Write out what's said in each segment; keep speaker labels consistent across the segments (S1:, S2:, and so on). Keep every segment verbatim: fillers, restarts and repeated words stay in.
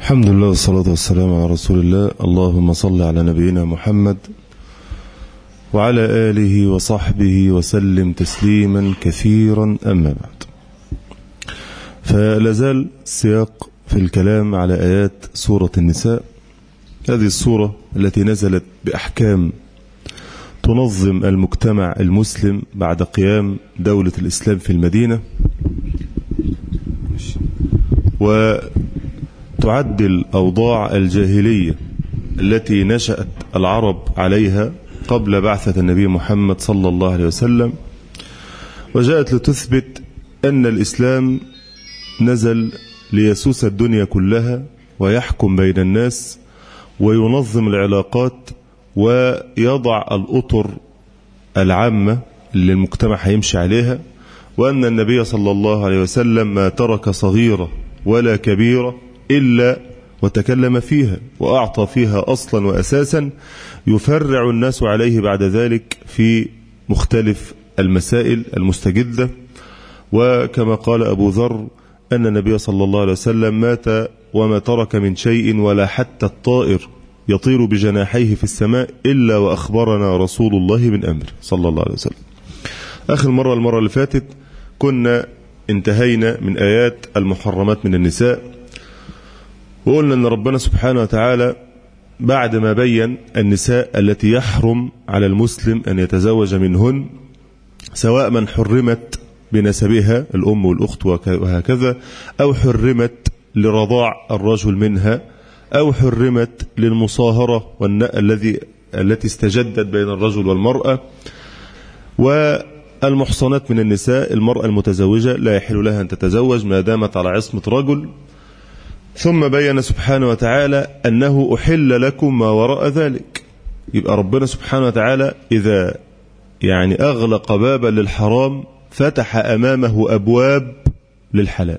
S1: الحمد لله والصلاة والسلام على رسول الله. اللهم صل على نبينا محمد وعلى آله وصحبه وسلم تسليما كثيرا. أما بعد، فلازال السياق في الكلام على آيات سورة النساء. هذه السورة التي نزلت بأحكام تنظم المجتمع المسلم بعد قيام دولة الإسلام في المدينة، وتعدل أوضاع الجاهلية التي نشأت العرب عليها قبل بعثة النبي محمد صلى الله عليه وسلم، وجاءت لتثبت أن الإسلام نزل ليسوس الدنيا كلها ويحكم بين الناس وينظم العلاقات ويضع الأطر العامة اللي المجتمع هيمشي عليها، وأن النبي صلى الله عليه وسلم ما ترك صغيرة ولا كبيرة إلا وتكلم فيها وأعطى فيها أصلا وأساسا يفرع الناس عليه بعد ذلك في مختلف المسائل المستجدة. وكما قال أبو ذر أن النبي صلى الله عليه وسلم مات وما ترك من شيء ولا حتى الطائر يطير بجناحيه في السماء إلا وأخبرنا رسول الله من أمره صلى الله عليه وسلم. آخر مرة المرة اللي فاتت كنا انتهينا من آيات المحرمات من النساء، وقلنا أن ربنا سبحانه وتعالى بعد ما بين النساء التي يحرم على المسلم أن يتزوج منهن، سواء من حرمت بنسبها الأم والأخت وهكذا، أو حرمت لرضاع الرجل منها، أو حرمت للمصاهرة والنأ الذي التي استجدت بين الرجل والمرأة. والمحصنات من النساء المرأة المتزوجة لا يحل لها أن تتزوج ما دامت على عصمة رجل. ثم بين سبحانه وتعالى أنه أحل لكم ما وراء ذلك. يبقى ربنا سبحانه وتعالى إذا يعني أغلق بابا للحرام فتح أمامه أبواب للحلال،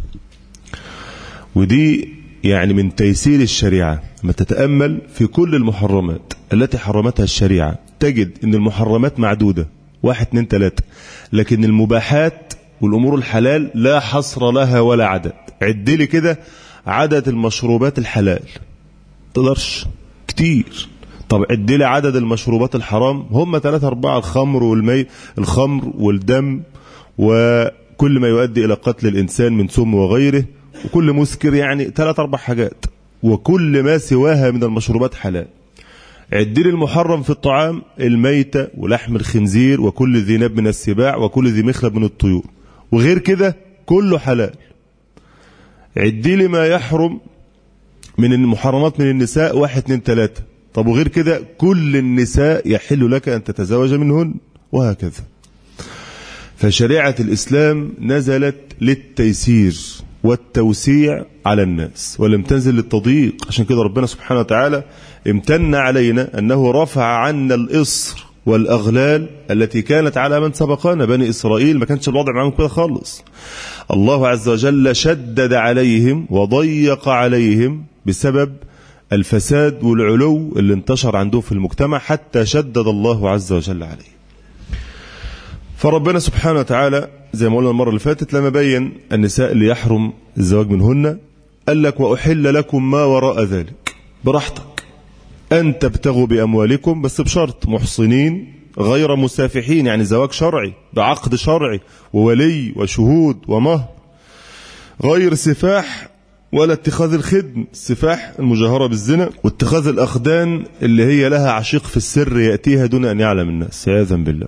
S1: ودي يعني من تيسير الشريعة. ما تتأمل في كل المحرمات التي حرمتها الشريعة تجد أن المحرمات معدودة واحد اتنين تلاتة، لكن المباحات والأمور الحلال لا حصر لها ولا عدد. عدلي كده عدد المشروبات الحلال تقدرش كتير. طب عدلي عدد المشروبات الحرام، هم ثلاثة أربعة: الخمر والمي الخمر والدم وكل ما يؤدي إلى قتل الإنسان من سم وغيره، وكل مسكر، يعني ثلاث أربع حاجات، وكل ما سواها من المشروبات حلال. عدلي المحرم في الطعام: الميتة ولحم الخنزير وكل ذي ناب من السباع وكل ذي مخلب من الطيور، وغير كده كله حلال. عدلي ما يحرم من المحرمات من النساء واحد اتنين تلاتة، طب وغير كده كل النساء يحل لك أن تتزوج منهن، وهكذا. فشريعة الإسلام نزلت للتيسير والتوسيع على الناس ولم تنزل للتضييق. عشان كده ربنا سبحانه وتعالى امتن علينا أنه رفع عنا الإصر والأغلال التي كانت على من سبقنا. بني إسرائيل ما كانش الوضع معهم كده خالص. الله عز وجل شدد عليهم وضيق عليهم بسبب الفساد والعلو اللي انتشر عنده في المجتمع، حتى شدد الله عز وجل عليه. فربنا سبحانه وتعالى زي ما قلنا المرة اللي فاتت لما بين النساء اللي يحرم الزواج منهن قال لك: وأحل لكم ما وراء ذلك. براحتك أن تبتغوا بأموالكم، بس بشرط محصنين غير مسافحين، يعني زواج شرعي بعقد شرعي وولي وشهود ومهر، غير سفاح ولا اتخاذ الخدم. السفاح المجاهرة بالزنا، واتخاذ الأخدان اللي هي لها عشيق في السر يأتيها دون أن يعلم الناس عياذا بالله.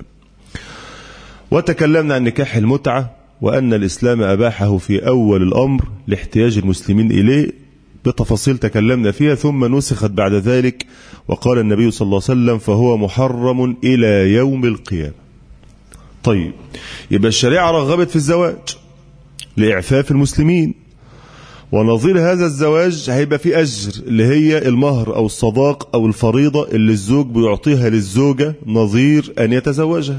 S1: وتكلمنا عن نكاح المتعة وأن الإسلام أباحه في أول الأمر لاحتياج المسلمين إليه بتفاصيل تكلمنا فيها، ثم نسخت بعد ذلك وقال النبي صلى الله عليه وسلم: فهو محرم إلى يوم القيامة. طيب، يبقى الشريعة رغبت في الزواج لإعفاف المسلمين، ونظير هذا الزواج هيبقى فيه أجر اللي هي المهر أو الصداق أو الفريضة اللي الزوج بيعطيها للزوجة نظير أن يتزوجها.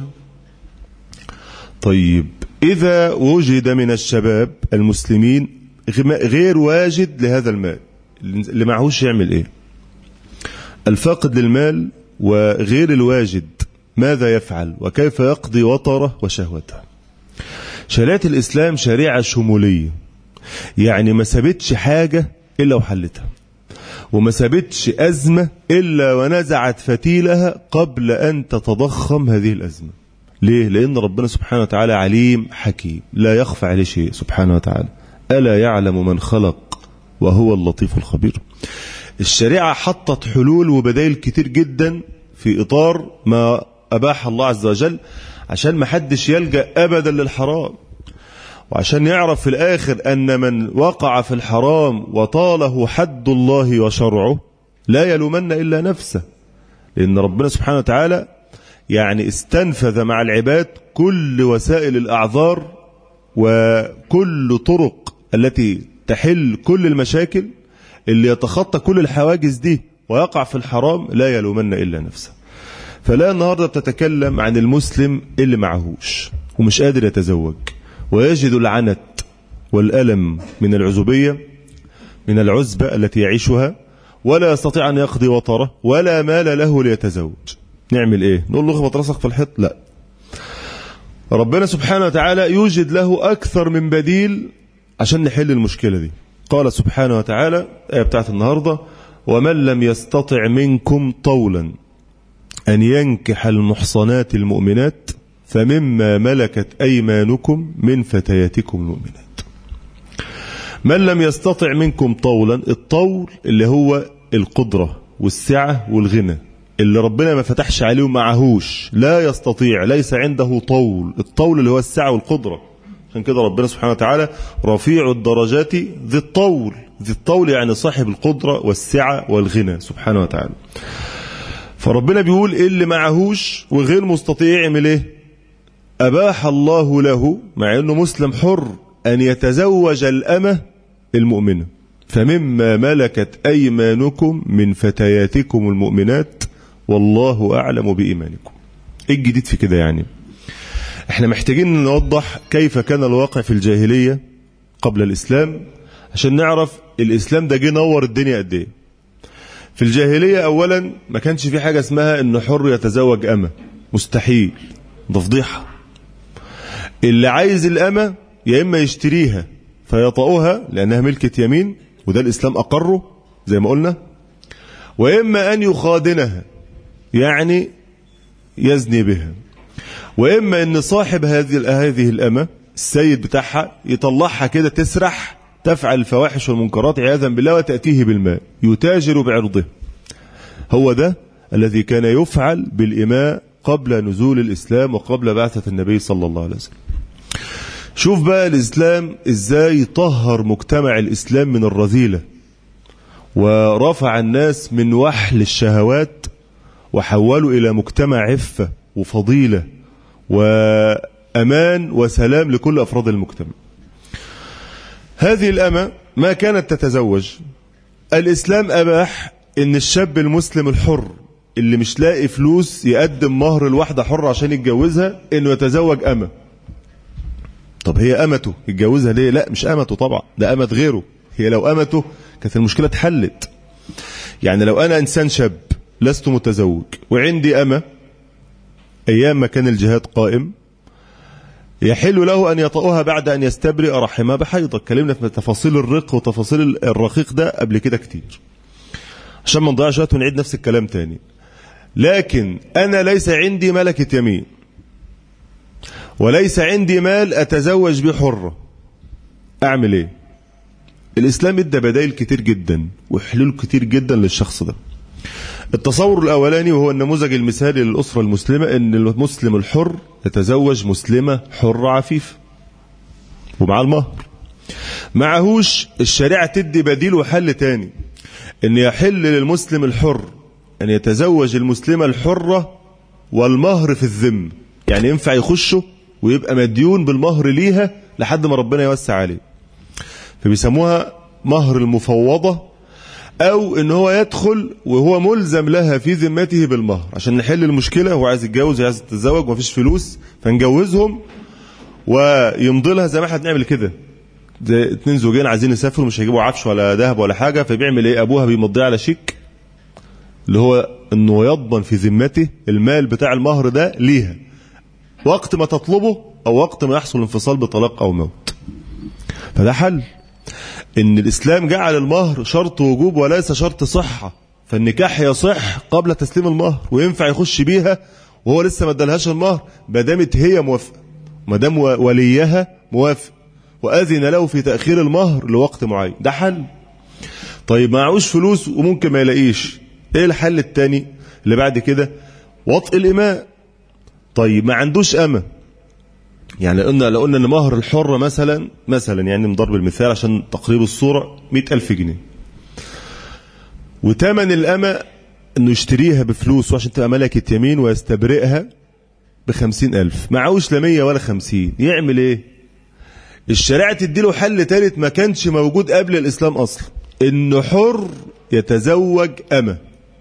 S1: طيب، إذا وجد من الشباب المسلمين غير واجد لهذا المال، اللي معهوش يعمل إيه؟ الفاقد للمال وغير الواجد ماذا يفعل وكيف يقضي وطره وشهوته؟ شريعة الإسلام شريعة شمولية، يعني ما سابتش حاجة إلا وحلتها، وما سابتش أزمة إلا ونزعت فتيلها قبل أن تتضخم هذه الأزمة. ليه؟ لأن ربنا سبحانه وتعالى عليم حكيم، لا يخفى عليه شيء سبحانه وتعالى. ألا يعلم من خلق وهو اللطيف الخبير. الشريعة حطت حلول وبدائل كتير جدا في إطار ما أباح الله عز وجل، عشان ما حدش يلجأ أبدا للحرام، وعشان يعرف في الآخر أن من وقع في الحرام وطاله حد الله وشرعه لا يلومن إلا نفسه، لأن ربنا سبحانه وتعالى يعني استنفذ مع العباد كل وسائل الأعذار وكل طرق التي تحل كل المشاكل. اللي يتخطى كل الحواجز دي ويقع في الحرام لا يلومن إلا نفسه. فلا النهاردة بتتكلم عن المسلم اللي معهوش ومش قادر يتزوج ويجد العنت والألم من العزوبية، من العزبة التي يعيشها، ولا يستطيع أن يقضي وطره ولا مال له ليتزوج. نعمل إيه؟ نقول له اخبط راسك في الحيط؟ لا، ربنا سبحانه وتعالى يوجد له أكثر من بديل عشان نحل المشكلة دي. قال سبحانه وتعالى، آية بتاعت النهاردة: ومن لم يستطع منكم طولا أن ينكح المحصنات المؤمنات فمما ملكت أيمانكم من فتياتكم المؤمنات. من لم يستطع منكم طولا، الطول اللي هو القدرة والسعة والغنى، اللي ربنا ما فتحش عليه ومعهوش، لا يستطيع، ليس عنده طول. الطول اللي هو السعة والقدرة. عشان كده ربنا سبحانه وتعالى رفيع الدرجات ذي الطول. ذي الطول يعني صاحب القدرة والسعة والغنى سبحانه وتعالى. فربنا بيقول إيه اللي معهوش وغير مستطيع يعمل ايه؟ أباح الله له مع أنه مسلم حر أن يتزوج الأمة المؤمنة. فمما ملكت أيمانكم من فتياتكم المؤمنات والله أعلم بإيمانكم. إيه الجديد في كده يعني؟ احنا محتاجين نوضح كيف كان الواقع في الجاهلية قبل الإسلام عشان نعرف الإسلام ده جه نور الدنيا قد ايه. في الجاهلية أولا ما كانش في حاجة اسمها إنه حر يتزوج أمة، مستحيل، ده فضيحة. اللي عايز الأمة يا إما يشتريها فيطأها لأنها ملكة يمين وده الإسلام أقره زي ما قلنا، وإما أن يخادنها يعني يزني بها، وإما أن صاحب هذه هذه الأمة السيد بتاعها يطلعها كده تسرح تفعل الفواحش والمنكرات عياذا بالله وتأتيه بالمال يتاجر بعرضه. هو ده الذي كان يفعل بالإماء قبل نزول الإسلام وقبل بعثة النبي صلى الله عليه وسلم. شوف بقى الإسلام إزاي طهر مجتمع الإسلام من الرذيلة ورفع الناس من وحل الشهوات وحولوا إلى مجتمع عفة وفضيلة وأمان وسلام لكل أفراد المجتمع. هذه الأمة ما كانت تتزوج. الإسلام أباح إن الشاب المسلم الحر اللي مش لاقي فلوس يقدم مهر الواحدة حرة عشان يتجوزها إنه يتزوج أمة. طب هي أمته يتجوزها ليه؟ لا مش أمته طبعا، ده أمة غيره. هي لو أمته كانت المشكلة اتحلت. يعني لو أنا إنسان شاب لست متزوج وعندي أمة أيام ما كان الجهاد قائم، يحل له أن يطأها بعد أن يستبرئ رحمها بحيضة. اتكلمنا في تفاصيل الرق وتفاصيل الرقيق ده قبل كده كتير عشان ما نضيعش وقت ونعيد نفس الكلام تاني. لكن أنا ليس عندي ملكة يمين وليس عندي مال أتزوج به حرة، أعمل إيه؟ الإسلام ادى بدائل كتير جدا وحلول كتير جدا للشخص ده. التصور الأولاني وهو النموذج المثالي للأسرة المسلمة أن المسلم الحر يتزوج مسلمة حرة عفيفة ومع المهر. معهوش الشريعة تدي بديل وحل تاني، أن يحل للمسلم الحر أن يتزوج المسلمة الحرة والمهر في الذم. يعني ينفع يخشه ويبقى مديون بالمهر ليها لحد ما ربنا يوسع عليه، فبيسموها مهر المفوضة، أو إن هو يدخل وهو ملزم لها في ذمته بالمهر عشان نحل المشكلة. هو عايز يتجوز وعايز يتزوج ومفيش فلوس فنجوزهم ويمضي لها زي ما احنا بنعمل كده، زي اتنين زوجين عايزين يسافروا مش هيجيبوا عفش ولا ذهب ولا حاجة، فبيعمل ايه؟ أبوها بيمضيه على شيك اللي هو إنه يضمن في ذمته المال بتاع المهر ده ليها وقت ما تطلبه أو وقت ما يحصل انفصال بطلاق أو موت. فده حل إن الإسلام جعل المهر شرط وجوب وليس شرط صحة، فالنكاح يصح قبل تسليم المهر وينفع يخش بيها وهو لسه ما ادالهاش المهر ما دامت هي موافقة، ما دام وليها موافق وأذن له في تأخير المهر لوقت معين، ده حل. طيب معهوش فلوس وممكن ما يلاقيش، ايه الحل التاني اللي بعد كده؟ وطء الإماء. طيب ما عندوش أمة، يعني لو قلنا لو قلنا ان مهر الحرة مثلا مثلا يعني نضرب المثال عشان تقريب الصورة مئة ألف جنيه، وتمن الأمة انه يشتريها بفلوس وعشان تبقى ملكة يمين ويستبرئها بخمسين ألف، معهوش لا مية ولا خمسين، يعمل ايه؟ الشريعة تديله حل ثالث ما كانش موجود قبل الإسلام أصلا، إنه حر يتزوج أمة.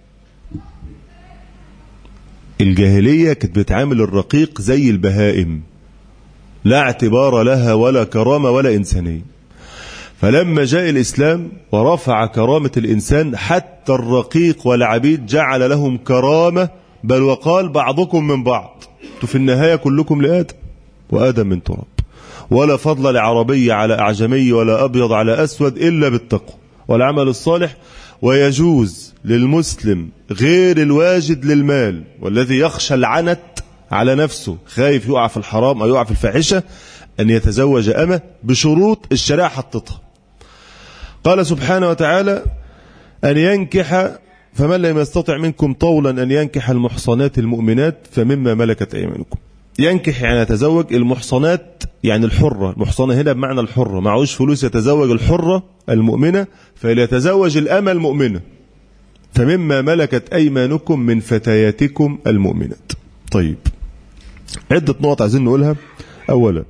S1: الجاهلية كانت بتعامل الرقيق زي البهائم، لا اعتبار لها ولا كرامة ولا إنسانية. فلما جاء الإسلام ورفع كرامة الإنسان حتى الرقيق والعبيد جعل لهم كرامة، بل وقال بعضكم من بعض، في النهاية كلكم لآدم وآدم من تراب، ولا فضل لعربي على أعجمي ولا أبيض على أسود إلا بالتقوى والعمل الصالح. ويجوز للمسلم غير الواجد للمال والذي يخشى العنت على نفسه، خايف يقع في الحرام أو يقع في الفاحشة، أن يتزوج أمة بشروط الشريعة حطتها. قال سبحانه وتعالى أن ينكح فمن لم يستطع منكم طولا أن ينكح المحصنات المؤمنات فمما ملكت أيمانكم. ينكح يعني يتزوج المحصنات، يعني الحرة، المحصنة هنا بمعنى الحرة، معهوش فلوس يتزوج الحرة المؤمنة فليتزوج الأمة المؤمنة، فمما ملكت أيمانكم من فتياتكم المؤمنات. طيب عدة نقط عايزين نقولها. أولا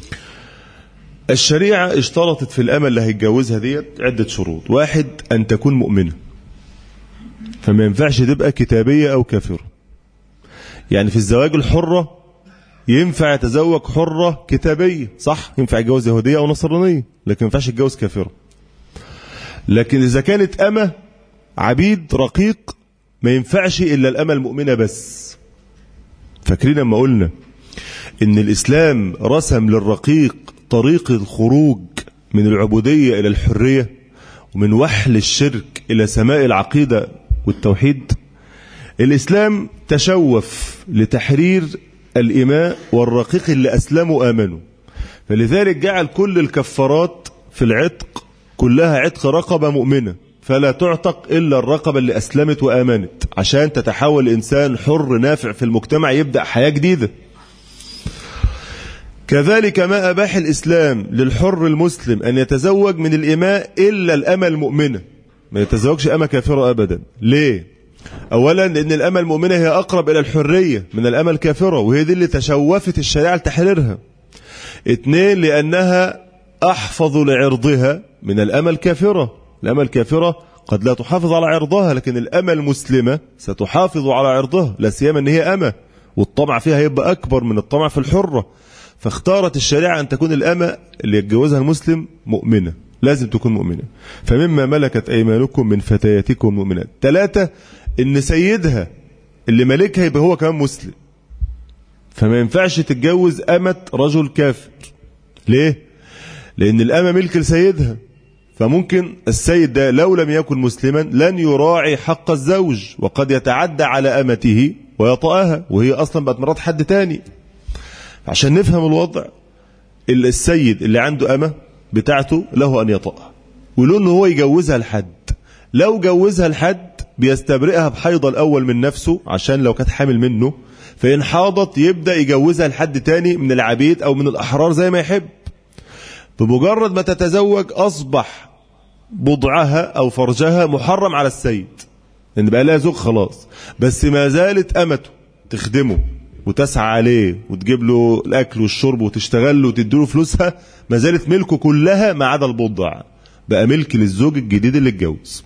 S1: الشريعة اشترطت في الأمة اللي هيتجوزها ديت عدة شروط. واحد أن تكون مؤمنة، فما ينفعش تبقى كتابية أو كافرة. يعني في الزواج الحرة ينفع يتزوج حرة كتابية، صح، ينفع يتجوز يهودية أو نصرانية، لكن ما ينفعش يتجوز كافرة. لكن إذا كانت أمة عبيد رقيق ما ينفعش إلا الأمة المؤمنة بس. فاكرين لما قلنا إن الإسلام رسم للرقيق طريق الخروج من العبودية إلى الحرية ومن وحل الشرك إلى سماء العقيدة والتوحيد؟ الإسلام تشوف لتحرير الإماء والرقيق اللي أسلموا آمنوا، فلذلك جعل كل الكفارات في العتق كلها عتق رقبة مؤمنة، فلا تعتق إلا الرقبة اللي أسلمت وآمنت، عشان تتحول إنسان حر نافع في المجتمع يبدأ حياة جديدة. كذلك ما أباح الإسلام للحر المسلم أن يتزوج من الإماء إلا الأمة المؤمنة، ما يتزوجش أمة كافرة أبدا. ليه؟ أولا لأن الأمة المؤمنة هي أقرب إلى الحرية من الأمة الكافرة، وهي دي اللي تشوفت الشريعة لتحريرها. اثنين لأنها أحفظ لعرضها من الأمة الكافرة. الأمة الكافرة قد لا تحافظ على عرضها، لكن الأمة المسلمة ستحافظ على عرضها، لا سيما أن هي أمة والطمع فيها يبقى أكبر من الطمع في الحرة. فاختارت الشريعة أن تكون الأمة اللي يتجوزها المسلم مؤمنة، لازم تكون مؤمنة. فمما ملكت أيمانكم من فتياتكم المؤمنات. ثلاثة إن سيدها اللي ملكها يبقى هو كمان مسلم، فما ينفعش تتجوز أمة رجل كافر. ليه؟ لأن الأمة ملك لسيدها، فممكن السيد ده لو لم يكن مسلما لن يراعي حق الزوج، وقد يتعدى على أمته ويطأها وهي أصلا بقت مرات حد تاني. عشان نفهم الوضع، السيد اللي عنده أمة بتاعته له أن يطأها، وله أنه هو يجوزها لحد. لو جوزها لحد بيستبرئها بحيض الأول من نفسه عشان لو كانت حامل منه، فإن حاضت يبدأ يجوزها لحد تاني من العبيد أو من الأحرار زي ما يحب. بمجرد ما تتزوج أصبح بضعها أو فرجها محرم على السيد، لأن بقى لها زوج خلاص، بس ما زالت أمته تخدمه وتسعى عليه وتجيب له الأكل والشرب وتشتغل له وتديله فلوسها، ما زالت ملكه كلها ما عدا البضع، بقى ملك للزوج الجديد اللي اتجوز.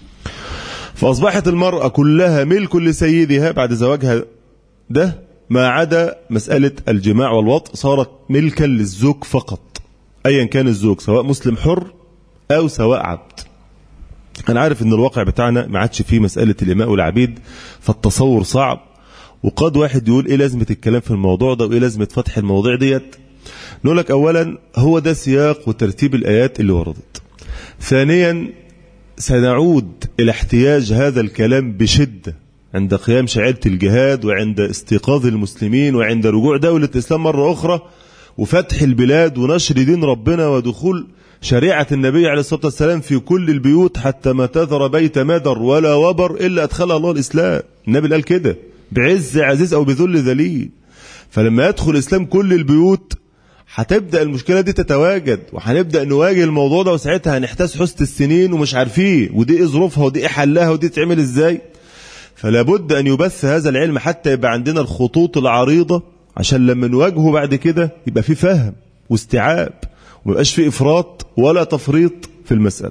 S1: فأصبحت المرأة كلها ملك لسيدها بعد زواجها ده، ما عدا مسألة الجماع والوطء صارت ملكا للزوج فقط، أيا كان الزوج سواء مسلم حر أو سواء عبد. أنا عارف أن الواقع بتاعنا ما عادش فيه مسألة الإماء والعبيد، فالتصور صعب، وقد واحد يقول إيه لازمة الكلام في الموضوع ده وإيه لازمة فتح المواضيع ديت. نقول لك أولا هو ده سياق وترتيب الآيات اللي وردت. ثانيا سنعود إلى احتياج هذا الكلام بشدة عند قيام شعيرة الجهاد وعند استيقاظ المسلمين وعند رجوع دولة الإسلام مرة أخرى وفتح البلاد ونشر دين ربنا ودخول شريعة النبي عليه الصلاة والسلام في كل البيوت حتى ما تذر بيت مدر ولا وبر إلا أدخلها الله الإسلام. النبي قال كده بعز عزيز أو بذل ذليل. فلما يدخل الإسلام كل البيوت هتبدأ المشكلة دي تتواجد وهنبدأ نواجه الموضوع ده وساعتها هنحتاج حسن السنين ومش عارفين ودي ايه ظروفها ودي ايه حلها ودي تعمل ازاي. فلا بد أن يبث هذا العلم حتى يبقى عندنا الخطوط العريضة عشان لما نواجهه بعد كده يبقى في فهم واستيعاب وميبقاش في إفراط ولا تفريط في المسألة.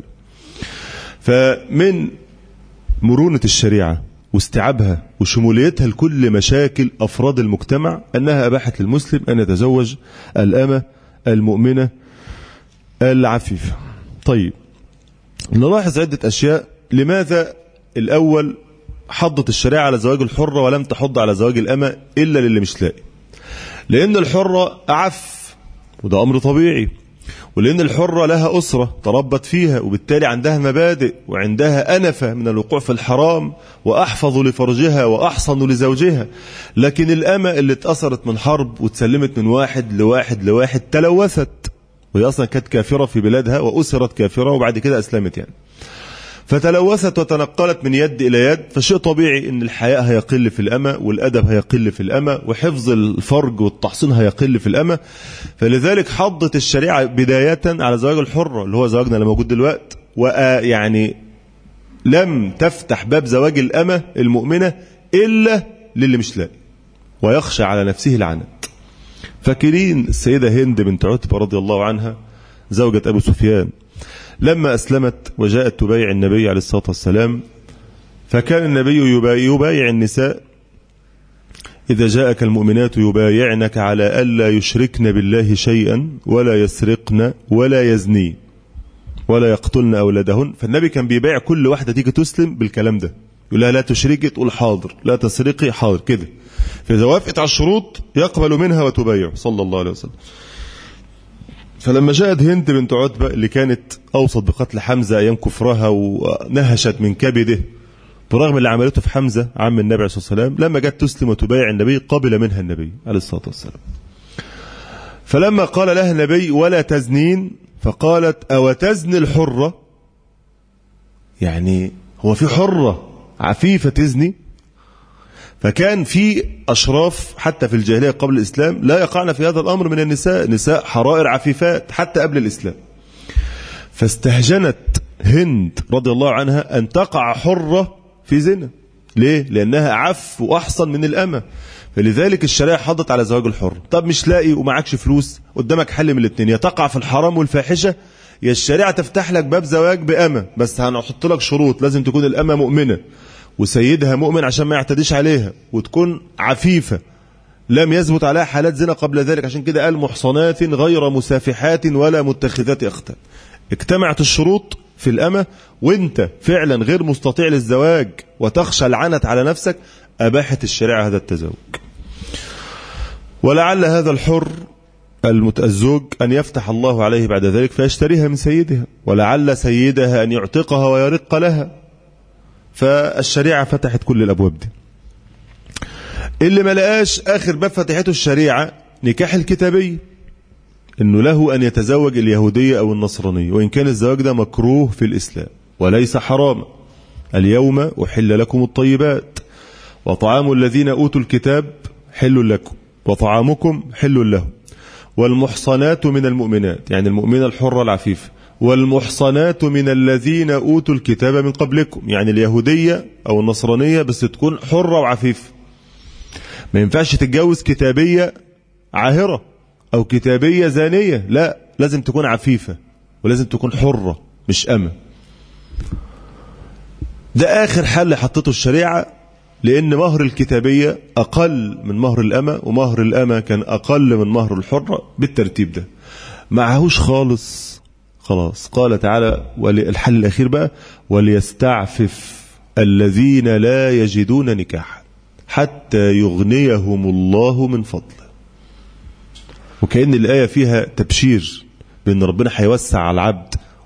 S1: فمن مرونة الشريعة واستيعابها وشموليتها لكل مشاكل أفراد المجتمع أنها أباحت للمسلم أن يتزوج الأمة المؤمنة العفيفة. طيب نلاحظ عدة أشياء. لماذا الأول حضت الشريعة على زواج الحرة ولم تحض على زواج الأمة إلا للي مش لاقي؟ لأن الحرة أعف وده أمر طبيعي، ولأن الحرة لها أسرة تربت فيها وبالتالي عندها مبادئ وعندها أنفة من الوقوع في الحرام وأحفظ لفرجها وأحصن لزوجها. لكن الأمة اللي اتأثرت من حرب وتسلمت من واحد لواحد لواحد تلوثت، وهي أصلا كانت كافرة في بلادها وأسرت كافرة وبعد كده أسلمت يعني، فتلوثت وتنقلت من يد إلى يد. فشيء طبيعي أن الحياء هيقل في الأمة والأدب هيقل في الأمة وحفظ الفرج والتحصين هيقل في الأمة. فلذلك حضت الشريعة بداية على زواج الحرة اللي هو زواجنا اللي موجود دلوقتي، ويعني لم تفتح باب زواج الأمة المؤمنة إلا للي مش لاقي ويخشى على نفسه العنت. فاكرين السيدة هند بنت عتبة رضي الله عنها زوجة أبو سفيان لما أسلمت وجاءت تبايع النبي عليه الصلاة والسلام، فكان النبي يبايع النساء إذا جاءك المؤمنات يبايعنك على ألا يشركن بالله شيئا ولا يسرقن ولا يزنين ولا يقتلن أولادهن. فالنبي كان بيبايع كل واحدة تيجي تسلم بالكلام ده، يقول لها لا تشركي تقول حاضر، لا تسرقي حاضر كده. فإذا وافقت على الشروط يقبل منها وتبايع صلى الله عليه وسلم. فلما جاءت هند بنت عتبة اللي كانت أوصت بقتل حمزة أيام كفرها ونهشت من كبده برغم اللي عملته في حمزة عم النبي عليه الصلاة والسلام، لما جاءت تسلم وتبايع النبي قبل منها النبي عليه الصلاة والسلام. فلما قال لها النبي ولا تزنين فقالت أو تزني الحرة، يعني هو في حرة عفيفة تزني؟ فكان في أشراف حتى في الجاهلية قبل الإسلام لا يقعن في هذا الأمر من النساء، نساء حرائر عفيفات حتى قبل الإسلام. فاستهجنت هند رضي الله عنها أن تقع حرة في زنا. ليه؟ لأنها أعف وأحصن من الأمة. فلذلك الشريعة حضت على زواج الحر. طب مش لاقي ومعكش فلوس، قدامك حل من الاثنين، يا تقع في الحرام والفاحشة يا الشريعة تفتح لك باب زواج بأمة، بس هنحط لك شروط، لازم تكون الأمة مؤمنة وسيدها مؤمن عشان ما يعتديش عليها، وتكون عفيفة لم يثبت عليها حالات زنا قبل ذلك. عشان كده قال محصنات غير مسافحات ولا متخذات أخدان. اجتمعت الشروط في الأمة وانت فعلا غير مستطيع للزواج وتخشى العنت على نفسك، أباحت الشريعة هذا التزوج. ولعل هذا الحر الزوج أن يفتح الله عليه بعد ذلك فيشتريها من سيدها، ولعل سيدها أن يعتقها ويرق لها. فالشريعة فتحت كل الأبواب دي. اللي ما لقاش آخر باب فتحته الشريعة نكاح الكتابية، إنه له أن يتزوج اليهودية أو النصرانية، وإن كان الزواج ده مكروه في الإسلام وليس حراما. اليوم أحل لكم الطيبات وطعام الذين أوتوا الكتاب حل لكم وطعامكم حل لهم والمحصنات من المؤمنات، يعني المؤمنة الحرة العفيفة، والمحصنات من الذين أوتوا الكتاب من قبلكم، يعني اليهودية أو النصرانية بس تكون حرة وعفيفة. ما ينفعش تتجوز كتابية عاهرة أو كتابية زانية، لا، لازم تكون عفيفة ولازم تكون حرة مش أمة. ده آخر حل حطته الشريعة، لأن مهر الكتابية أقل من مهر الأمة ومهر الأمة كان أقل من مهر الحرة بالترتيب ده، معهوش خالص. خلاص قال تعالى والحل الأخير بقى وليستعفف الذين لا يجدون نكاحا حتى يغنيهم الله من فضله. وكأن الآية فيها تبشير بأن ربنا هيوسع على العبد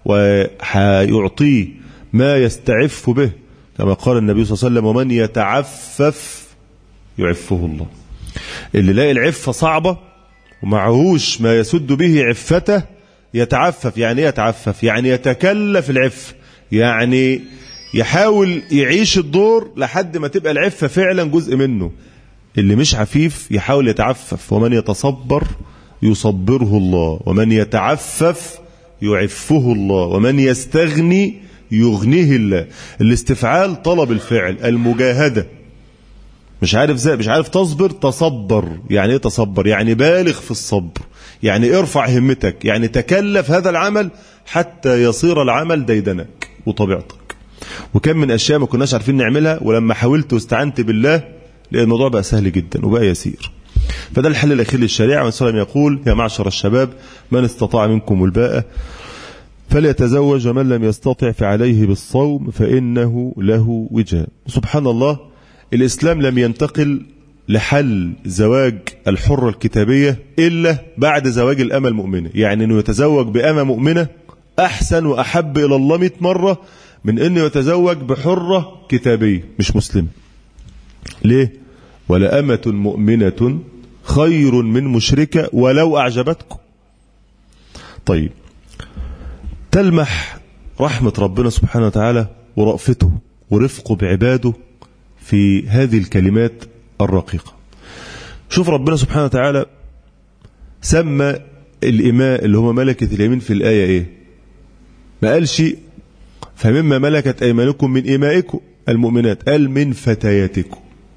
S1: ويعطيه ما يستعف به، كما قال النبي صلى الله عليه وسلم: ومن يتعفف يعفه الله. اللي لاقي العفة صعبة ومعهوش ما يسد به عفته يتعفف. يعني ايه يتعفف؟ يعني يتكلف العفة، يعني يحاول يعيش الدور لحد ما تبقى العفة فعلا جزء منه. اللي مش عفيف يحاول يتعفف. ومن يتصبر يصبره الله، ومن يتعفف يعفه الله، ومن يستغني يغنيه الله. الاستفعال طلب الفعل، المجاهدة. مش عارف زي مش عارف تصبر، تصبر. يعني ايه تصبر؟ يعني بالغ في الصبر، يعني ارفع همتك، يعني تكلف هذا العمل حتى يصير العمل ديدنك وطبيعتك. وكم من اشياء ما كناش عارفين نعملها، ولما حاولت واستعنت بالله لأن الموضوع بقى سهل جدا وبقى يسير. فده الحل الأخير للشريعة. والنبي صلى الله عليه وسلم يقول: يا معشر الشباب من استطاع منكم الباءة فليتزوج، ومن لم يستطع فعليه بالصوم فإنه له وجاء. سبحان الله، الإسلام لم ينتقل لحل زواج الحرة الكتابية إلا بعد زواج الأمة المؤمنة. يعني أنه يتزوج بأمة مؤمنة أحسن وأحب إلى الله مئة مرة من أنه يتزوج بحرة كتابية مش مسلمة. ليه؟ ولأمة مؤمنة خير من مشركة ولو أعجبتكم. طيب، تلمح رحمة ربنا سبحانه وتعالى ورأفته ورفقه بعباده في هذه الكلمات الرقيقة. شوف ربنا سبحانه وتعالى سمى الإماء اللي هم ملكة اليمين في الآية إيه؟ ما قالش فمما ملكت أيمانكم من إمائكم المؤمنات، قال من فتياتكم.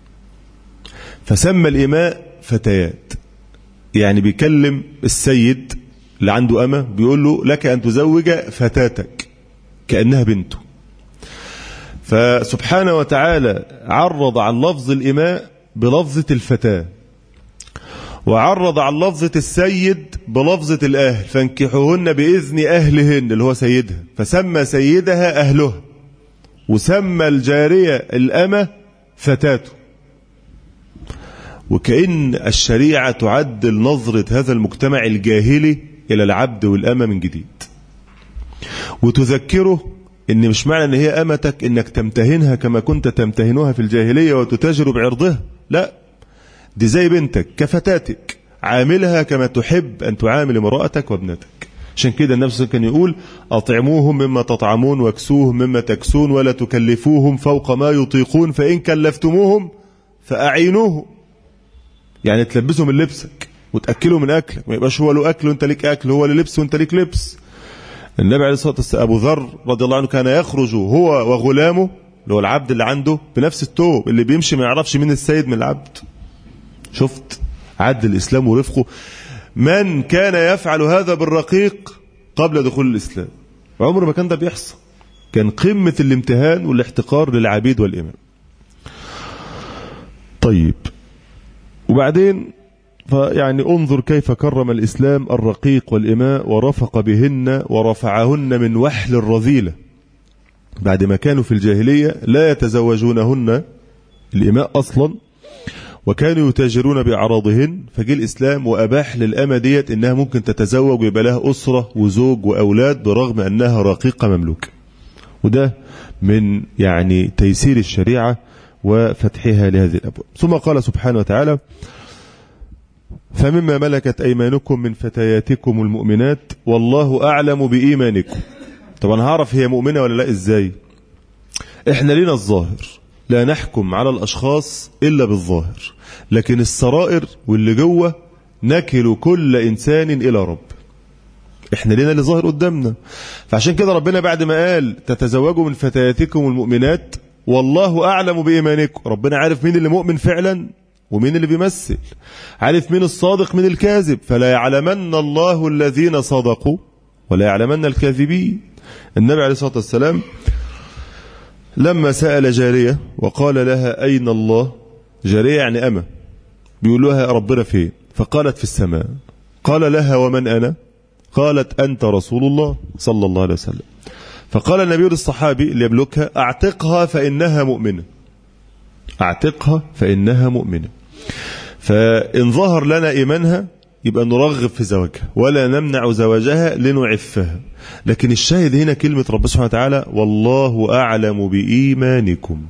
S1: فسمى الإماء فتيات، يعني بيكلم السيد اللي عنده أمة بيقول له: لك أن تزوج فتاتك كأنها بنته. فسبحانه وتعالى عرض عن لفظ الإماء بلفظة الفتاة، وعرض عن لفظة السيد بلفظة الأهل: فانكحوهن بإذن أهلهن، اللي هو سيدها، فسمى سيدها أهلها، وسمى الجارية الأمة فتاته. وكأن الشريعة تعدل نظرة هذا المجتمع الجاهلي إلى العبد والأمة من جديد، وتذكره إن مش معنى إن هي أمتك إنك تمتهنها كما كنت تمتهنها في الجاهلية وتتاجر بعرضها، لا، دي زي بنتك كفتاتك، عاملها كما تحب أن تعامل امرأتك وابنتك. عشان كده النبي صلى الله عليه وسلم كان يقول: أطعموهم مما تطعمون واكسوهم مما تكسون ولا تكلفوهم فوق ما يطيقون، فإن كلفتموهم فأعينوهم. يعني تلبسهم من لبسك وتأكله من أكلك، ما يبقاش هو له أكل وانت ليك أكل، هو له لبس وانت ليك لبس. النبي عليه الصلاة والسلام أبو ذر رضي الله عنه كان يخرج هو وغلامه اللي هو العبد اللي عنده بنفس الثوب، اللي بيمشي ما يعرفش مين السيد من العبد. شفت عدل الإسلام ورفقه. من كان يفعل هذا بالرقيق قبل دخول الإسلام عمره ما كان ده بيحصل. كان قمة الامتهان والاحتقار للعبيد والإمام. طيب، وبعدين فيعني انظر كيف كرم الإسلام الرقيق والإماء ورفق بهن ورفعهن من وحل الرذيلة. بعد ما كانوا في الجاهلية لا يتزوجونهن الإماء أصلا، وكانوا يتاجرون بأعراضهن، فجاء الإسلام وأباح للأمة ديت إنها ممكن تتزوج ويبقى لها أسرة وزوج وأولاد برغم أنها رقيقة مملوكة. وده من يعني تيسير الشريعة وفتحها لهذه الأبواب. ثم قال سبحانه وتعالى: فمما ملكت أيمانكم من فتياتكم المؤمنات والله أعلم بإيمانكم. طبعا هعرف هي مؤمنة ولا لا إزاي؟ إحنا لنا الظاهر، لا نحكم على الأشخاص إلا بالظاهر، لكن السرائر واللي جوه نكل كل إنسان إلى رب. إحنا لنا اللي ظاهر قدامنا. فعشان كده ربنا بعد ما قال تتزوجوا من فتياتكم المؤمنات والله أعلم بإيمانكم، ربنا عارف مين اللي مؤمن فعلا ومين اللي بيمثل، عارف مين الصادق من الكاذب. فلا يعلمن الله الذين صدقوا ولا يعلمن الكاذبين. النبي عليه الصلاة والسلام لما سأل جارية وقال لها: أين الله؟ جارية يعني أمة، بيقول لها: ربنا فين؟ فقالت: في السماء. قال لها: ومن أنا؟ قالت: أنت رسول الله صلى الله عليه وسلم. فقال النبي للصحابي اللي يملكها: أعتقها فإنها مؤمنة، أعتقها فإنها مؤمنة. فإن ظهر لنا إيمانها يبقى نرغب في زواجها ولا نمنع زواجها لنعفها. لكن الشاهد هنا كلمة رب سبحانه وتعالى والله أعلم بإيمانكم،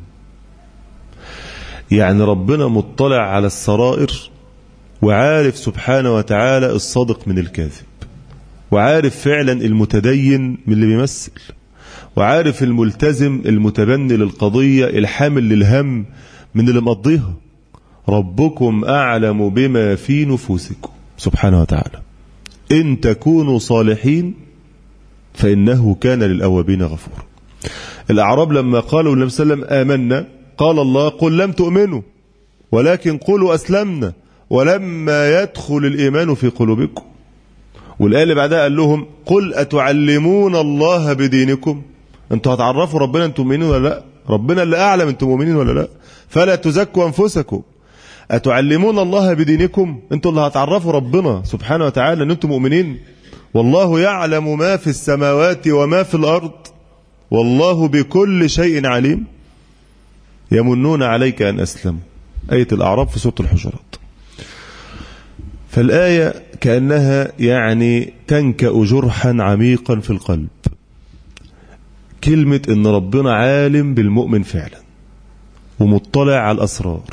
S1: يعني ربنا مطلع على السرائر وعارف سبحانه وتعالى الصادق من الكاذب، وعارف فعلا المتدين من اللي بيمثل، وعارف الملتزم المتبني للقضية الحامل للهم من اللي مقضيها. ربكم أعلم بما في نفوسكم سبحانه وتعالى، إن تكونوا صالحين فإنه كان للأوابين غفورا. الأعراب لما قالوا النبي صلى الله عليه وسلم آمنا، قال الله قل لم تؤمنوا ولكن قولوا أسلمنا ولما يدخل الإيمان في قلوبكم. والآية اللي بعدها قال لهم قل أتعلمون الله بدينكم، أنتوا هتعرفوا ربنا أنتم مؤمنين ولا لا؟ ربنا اللي أعلم أنتم مؤمنين ولا لا، فلا تزكوا أنفسكم. أتعلمون الله بدينكم، أنتوا اللي هتعرفوا ربنا سبحانه وتعالى أن أنتم مؤمنين. والله يعلم ما في السماوات وما في الأرض والله بكل شيء عليم. يمنون عليك أن أسلموا، آية الأعراف في سورة الحجرات. فالآية كأنها يعني تنكأ جرحا عميقا في القلب، كلمة إن ربنا عالم بالمؤمن فعلا ومطلع على الأسرار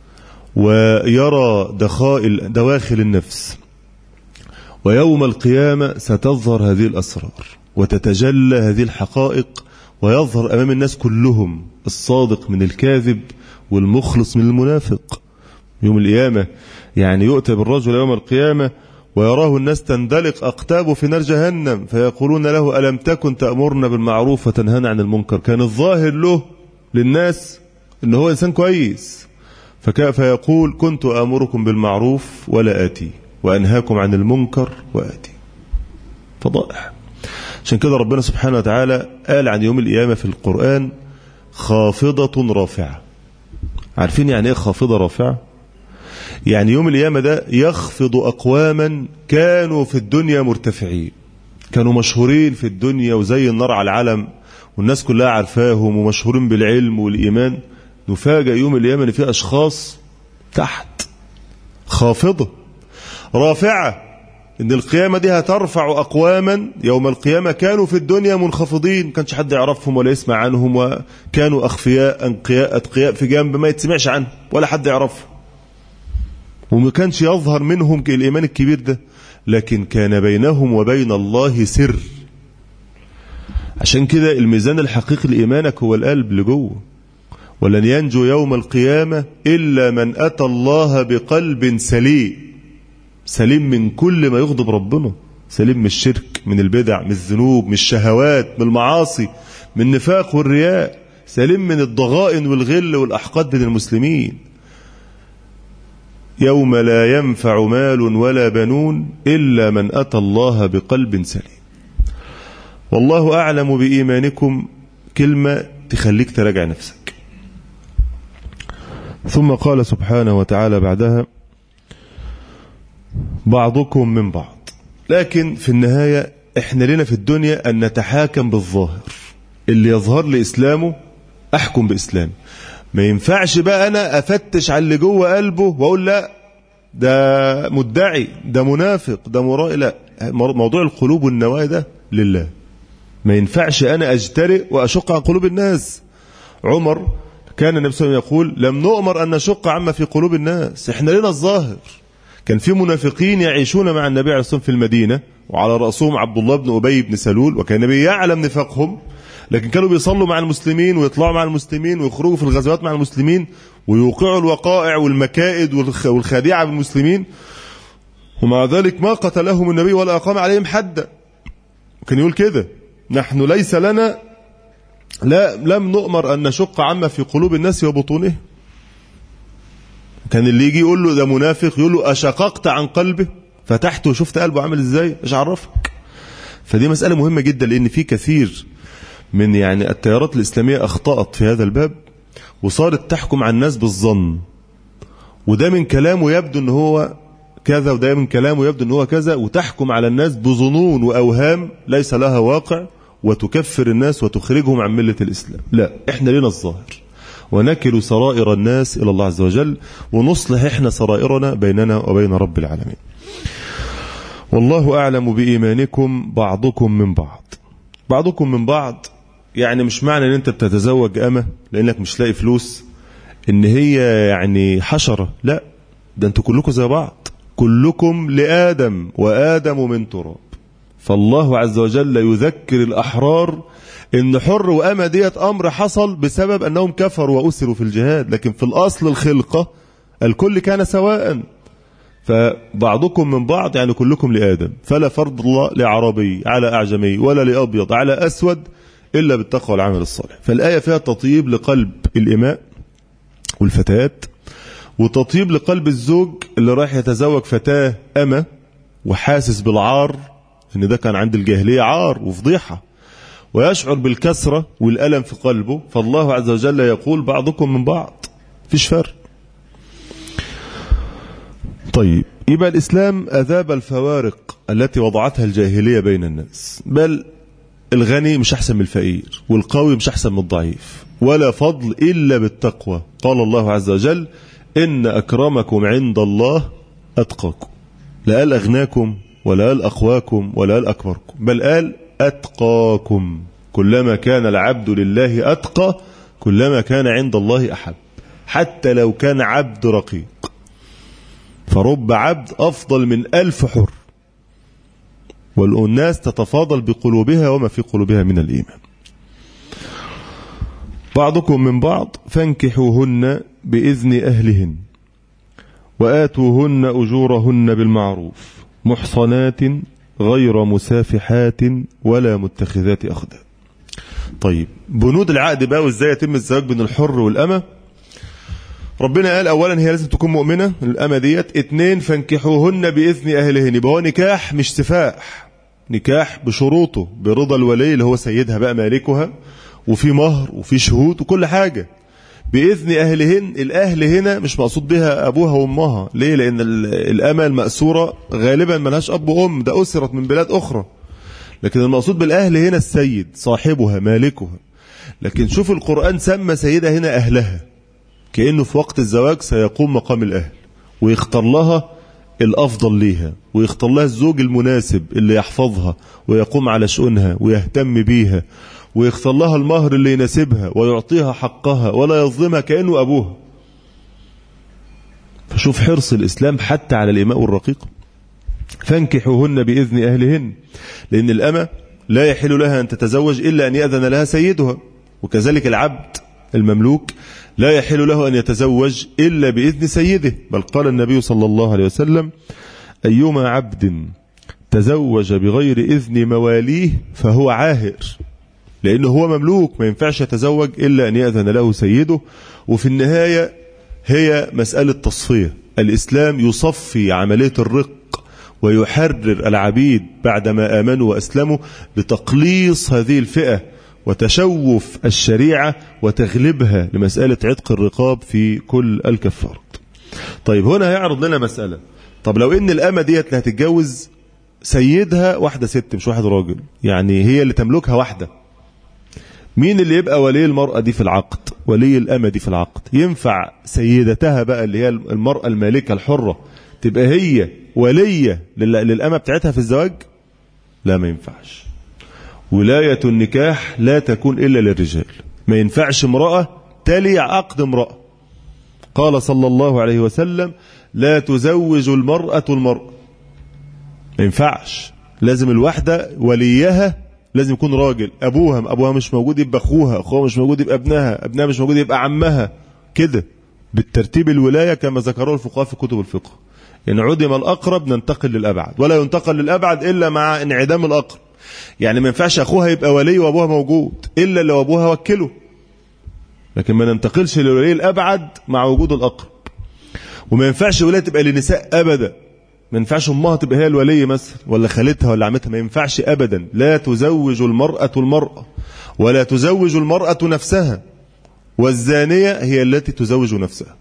S1: ويرى دخائل دواخل النفس، ويوم القيامة ستظهر هذه الأسرار وتتجلى هذه الحقائق ويظهر أمام الناس كلهم الصادق من الكاذب والمخلص من المنافق. يوم القيامة يعني يؤتى بالرجل يوم القيامة ويراه الناس تندلق أقتابه في نار جهنم فيقولون له ألم تكن تأمرنا بالمعروف وتنهانا عن المنكر. كان الظاهر له للناس إنه هو إنسان كويس، فيقول كنت آمركم بالمعروف ولا آتي وأنهاكم عن المنكر وآتي. فضائح. عشان كده ربنا سبحانه وتعالى قال عن يوم القيامة في القرآن خافضة رافعة. عارفين يعني ايه خافضة رافعة؟ يعني يوم القيامة ده يخفض أقواما كانوا في الدنيا مرتفعين، كانوا مشهورين في الدنيا وزي النار على العلم والناس كلها عارفاهم ومشهورين بالعلم والإيمان. نفاجأ يوم القيامة ان في أشخاص تحت. خافضة رافعة، ان القيامة دي هترفع أقواما يوم القيامة كانوا في الدنيا منخفضين، كانش حد يعرفهم ولا يسمع عنهم، وكانوا أخفياء أنقياء أتقياء في جنب ما يتسمعش عنهم ولا حد يعرفهم، وما كانش يظهر منهم الإيمان الكبير ده، لكن كان بينهم وبين الله سر. عشان كده الميزان الحقيقي لإيمانك هو القلب اللي جوه. ولن ينجو يوم القيامة إلا من أتى الله بقلب سليم، سليم من كل ما يغضب ربنا، سليم من الشرك، من البدع، من الذنوب، من الشهوات، من المعاصي، من النفاق والرياء، سليم من الضغائن والغل والأحقاد بين المسلمين. يوم لا ينفع مال ولا بنون إلا من أتى الله بقلب سليم. والله أعلم بإيمانكم، كلمة تخليك تراجع نفسك. ثم قال سبحانه وتعالى بعدها بعضكم من بعض. لكن في النهاية احنا لنا في الدنيا أن نتحاكم بالظاهر، اللي يظهر لي إسلامه أحكم بإسلام. ما ينفعش بقى أنا أفتش على اللي جوه قلبه وأقول لا ده مدعي، ده منافق، ده مرائي. لا، موضوع القلوب والنوايا ده لله. ما ينفعش أنا أجترئ وأشق عن قلوب الناس. عمر كان النبي صلى الله عليه وسلم يقول لم نؤمر أن نشق عما في قلوب الناس، احنا لنا الظاهر. كان في منافقين يعيشون مع النبي عليه الصلاة والسلام في المدينة وعلى رأسهم عبد الله بن أبي بن سلول، وكان النبي يعلم نفاقهم، لكن كانوا بيصلوا مع المسلمين ويطلعوا مع المسلمين ويخرجوا في الغزوات مع المسلمين ويوقعوا الوقائع والمكائد والخادعة بالمسلمين، ومع ذلك ما قتلهم النبي ولا أقام عليهم حدا. كان يقول كده نحن ليس لنا لا لم نؤمر أن نشق عما في قلوب الناس وبطونه. كان اللي يجي يقول له ده منافق يقول له أشققت عن قلبه، فتحته وشفت قلبه عامل ازاي، ايش عرفك؟ فدي مسألة مهمة جدا، لأن في كثير من يعني التيارات الإسلامية أخطأت في هذا الباب وصارت تحكم على الناس بالظن، وده من كلامه يبدو ان هو كذا وده من كلامه يبدو ان هو كذا، وتحكم على الناس بظنون وأوهام ليس لها واقع وتكفر الناس وتخرجهم عن ملة الإسلام. لا، احنا لنا الظاهر ونكل سرائر الناس إلى الله عز وجل، ونصلح احنا سرائرنا بيننا وبين رب العالمين. والله أعلم بإيمانكم بعضكم من بعض. بعضكم من بعض يعني مش معنى ان انت بتتزوج أمة لانك مش لاقي فلوس ان هي يعني حشرة، لا، ده انتوا كلكم زي بعض، كلكم لآدم وآدم من تراب. فالله عز وجل يذكر الأحرار ان حر وأمة ديت أمر حصل بسبب أنهم كفروا وأسروا في الجهاد، لكن في الأصل الخلقة الكل كان سواء. فبعضكم من بعض يعني كلكم لآدم، فلا فرض الله لعربي على أعجمي ولا لأبيض على أسود إلا بالتقوى والعمل الصالح. فالآية فيها تطيب لقلب الإماء والفتيات، وتطيب لقلب الزوج اللي رايح يتزوج فتاة أمة وحاسس بالعار، إن ده كان عند الجاهلية عار وفضيحة، ويشعر بالكسرة والألم في قلبه. فالله عز وجل يقول بعضكم من بعض، فيش فرق. طيب، يبقى الإسلام أذاب الفوارق التي وضعتها الجاهلية بين الناس، بل الغني مش أحسن من الفقير، والقوي مش أحسن من الضعيف، ولا فضل إلا بالتقوى. قال الله عز وجل إن أكرمكم عند الله أتقاكم. لا قال أغناكم ولا قال أقواكم ولا قال أكبركم، بل قال أتقاكم. كلما كان العبد لله أتقى كلما كان عند الله أحب، حتى لو كان عبد رقيق. فرب عبد أفضل من ألف حر، والناس تتفاضل بقلوبها وما في قلوبها من الإيمان. بعضكم من بعض فانكحوهن بإذن أهلهن وآتوهن أجورهن بالمعروف محصنات غير مسافحات ولا متخذات أخدان. طيب، بنود العقد بقى وإزاي يتم الزواج بين الحر والأمة. ربنا قال أولا هي لازم تكون مؤمنة الأمة ديت. اتنين، فانكحوهن بإذن أهلهن. يبقى هو نكاح مش سفاح، نكاح بشروطه، برضا الولي اللي هو سيدها بقى مالكها، وفي مهر وفي شهود وكل حاجة بإذن أهلهن. الأهل هنا مش مقصود بها أبوها وأمها، ليه؟ لأن الأمة المأسورة غالبا ملهاش أب وأم، ده أسرت من بلاد أخرى، لكن المقصود بالأهل هنا السيد صاحبها مالكها. لكن شوف القرآن سمى سيدة هنا أهلها، كأنه في وقت الزواج سيقوم مقام الأهل، ويختار لها الأفضل ليها، ويختار لها الزوج المناسب اللي يحفظها ويقوم على شؤونها ويهتم بيها، ويختار لها المهر اللي يناسبها ويعطيها حقها ولا يظلمها كأنه أبوها. فشوف حرص الإسلام حتى على الإماء والرقيق. فانكحوهن بإذن أهلهن، لأن الأمة لا يحل لها أن تتزوج إلا أن يأذن لها سيدها، وكذلك العبد المملوك لا يحل له أن يتزوج إلا بإذن سيده. بل قال النبي صلى الله عليه وسلم أيما عبد تزوج بغير إذن مواليه فهو عاهر، لأنه هو مملوك ما ينفعش يتزوج إلا أن يأذن له سيده. وفي النهاية هي مسألة تصفية. الإسلام يصفي عملية الرق ويحرر العبيد بعدما آمنوا وأسلموا لتقليص هذه الفئة وتشوف الشريعة وتغلبها لمسألة عتق الرقاب في كل الكفارات. طيب، هنا هيعرض لنا مسألة. طب لو إن الأمة ديت اللي هتتجوز سيدها واحدة ست مش واحد راجل، يعني هي اللي تملكها واحدة، مين اللي يبقى ولي المرأة دي في العقد؟ ولي الأمة دي في العقد. ينفع سيدتها بقى اللي هي المرأة المالكة الحرة تبقى هي ولية للأمة بتاعتها في الزواج؟ لا، ما ينفعش. ولاية النكاح لا تكون إلا للرجال، ما ينفعش امرأة تلي عقد امرأة. قال صلى الله عليه وسلم لا تزوج المرأة المرأة، ما ينفعش. لازم الواحدة وليها لازم يكون راجل، أبوها أبوها مش موجود يبقى أخوها، أخوها مش موجود يبقى ابنها، ابنها مش موجود يبقى عمها، كده بالترتيب الولاية كما ذكروه الفقهاء في كتب الفقه. إن عدم الأقرب ننتقل للأبعد، ولا ينتقل للأبعد إلا مع انعدام الأقرب. يعني ما ينفعش أخوها يبقى ولي وأبوها موجود إلا لو أبوها وكله، لكن ما ننتقلش للولي الأبعد مع وجود الأقرب. وما ينفعش ولاية تبقى لنساء أبدا، ما ينفعش أمها تبقى هي الولية مثلا ولا خالتها ولا عمتها، ما ينفعش أبدا. لا تزوج المرأة المرأة ولا تزوج المرأة نفسها، والزانية هي التي تزوج نفسها.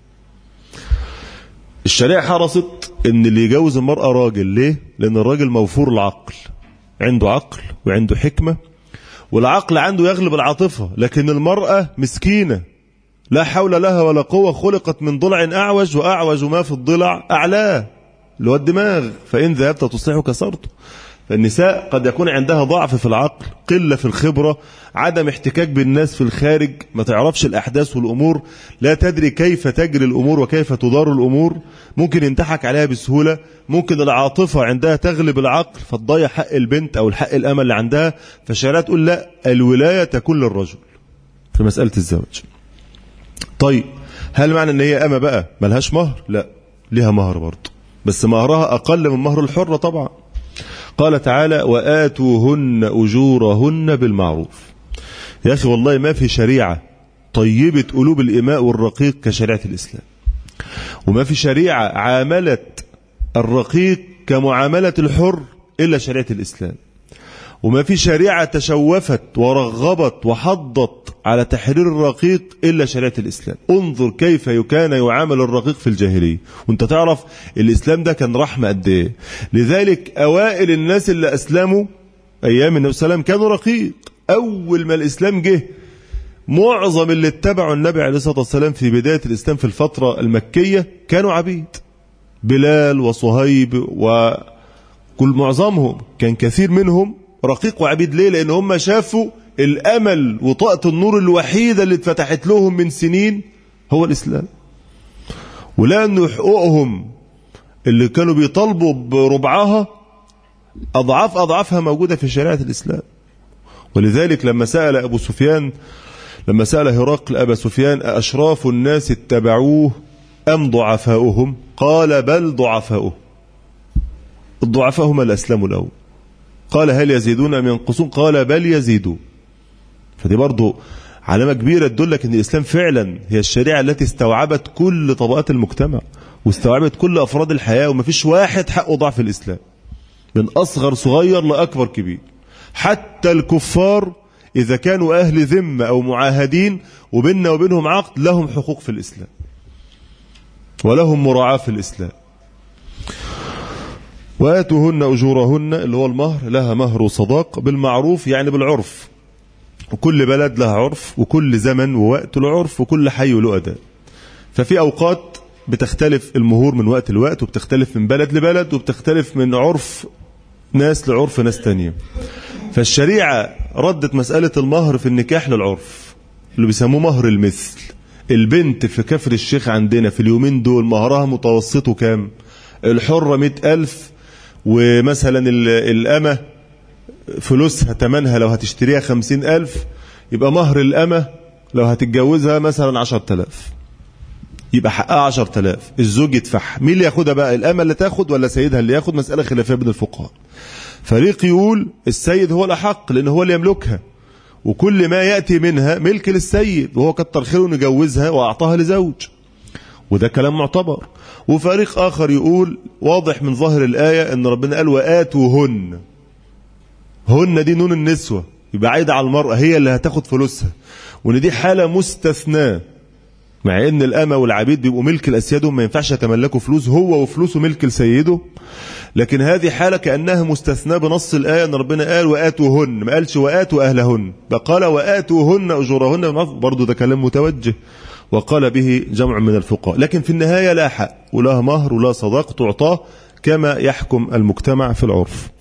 S1: الشريعة حرصت ان اللي يجوز المرأة راجل. ليه؟ لأن الراجل موفور العقل، عنده عقل وعنده حكمة، والعقل عنده يغلب العاطفة. لكن المرأة مسكينة لا حول لها ولا قوة، خلقت من ضلع أعوج، وأعوج ما في الضلع أعلاه، اللي هو الدماغ، فإن ذهبت تصلحه كسرته. فالنساء قد يكون عندها ضعف في العقل، قلة في الخبرة، عدم احتكاك بالناس في الخارج، ما تعرفش الأحداث والأمور، لا تدري كيف تجري الأمور وكيف تدار الأمور، ممكن ينتحك عليها بسهولة، ممكن العاطفة عندها تغلب العقل فتضيع حق البنت أو الحق الأمل اللي عندها. فالشريعة تقول لا، الولاية تكون للرجل في مسألة الزواج. طيب هل معنى ان هي أمة بقى ملهاش مهر؟ لا، لها مهر برضه، بس مهرها أقل من مهر الحرة طبعا. قال تعالى وآتوهن أجورهن بالمعروف. يا أخي والله ما في شريعة طيبة قلوب الإماء والرقيق كشريعة الإسلام، وما في شريعة عاملت الرقيق كمعاملة الحر إلا شريعة الإسلام، وما في شريعة تشوفت ورغبت وحضت على تحرير الرقيق إلا شريعة الإسلام. انظر كيف كان يعامل الرقيق في الجاهلية، وانت تعرف الإسلام ده كان رحمة قد ايه. لذلك أوائل الناس اللي أسلموا أيام النبي صلى الله عليه وسلم كانوا رقيق. أول ما الإسلام جه معظم اللي اتبعوا النبي عليه الصلاة والسلام في بداية الإسلام في الفترة المكية كانوا عبيد، بلال وصهيب وكل معظمهم كان كثير منهم رقيق وعبيد. ليه؟ لأن هم شافوا الأمل وطاقة النور الوحيدة اللي اتفتحت لهم من سنين هو الإسلام، ولأنه حقوقهم اللي كانوا بيطالبوا بربعها أضعاف أضعافها موجودة في شريعة الإسلام. ولذلك لما سأل أبو سفيان لما سأل هرقل أبا سفيان أشراف الناس اتبعوه أم ضعفاؤهم؟ قال بل ضعفاؤهم. الضعفاء هم الأسلام الأول. قال هل يزيدون أم ينقصون؟ قال بل يزيدون. فدي برضو علامة كبيرة تدلك أن الإسلام فعلا هي الشريعة التي استوعبت كل طبقات المجتمع واستوعبت كل أفراد الحياة، وما فيش واحد حقه ضعف في الإسلام من أصغر صغير لأكبر كبير. حتى الكفار إذا كانوا أهل ذمة أو معاهدين وبيننا وبينهم عقد لهم حقوق في الإسلام ولهم مراعاة في الإسلام. وآتوهن أجورهن اللي هو المهر، لها مهر وصداق بالمعروف يعني بالعرف، وكل بلد لها عرف وكل زمن ووقت له عرف وكل حي له أداء. ففي أوقات بتختلف المهور من وقت لوقت، وبتختلف من بلد لبلد، وبتختلف من عرف ناس لعرف ناس تانية. فالشريعة ردت مسألة المهر في النكاح للعرف اللي بيسموه مهر المثل. البنت في كفر الشيخ عندنا في اليومين دول مهرها متوسطه كام؟ الحرة مئة ألف، ومثلا الأمة فلوسها تمنها لو هتشتريها خمسين ألف، يبقى مهر الأمة لو هتتجوزها مثلا عشر تلاف، يبقى حقها عشر تلاف. الزوج يدفعها. مين اللي ياخدها بقى؟ الأمة اللي تاخد ولا سيدها اللي ياخد؟ مسألة خلافية بين الفقهاء. فريق يقول السيد هو الأحق لأنه هو اللي يملكها، وكل ما يأتي منها ملك للسيد، وهو كتر خيره نجوزها وأعطاها لزوج، وده كلام معتبر. وفريق آخر يقول واضح من ظاهر الآية أن ربنا قال وآتوهن، هن دي نون النسوة، يبقى عايدة على المرأة، هي اللي هتاخد فلوسها، وان دي حالة مستثناة، مع ان الأمة والعبيد بيبقوا ملك لأسيادهم ما ينفعش يتملكوا فلوس، هو وفلوسه ملك لسيده. لكن هذه حالة كأنها مستثناة بنص الآية، ان ربنا قال وآتوهن، ما قالش وآتوا أهلهن، فقال وآتوهن أجورهن، برضو ده كلام متوجه وقال به جمع من الفقهاء. لكن في النهاية لا حق ولا مهر ولا صداق تعطاه كما يحكم المجتمع في العرف.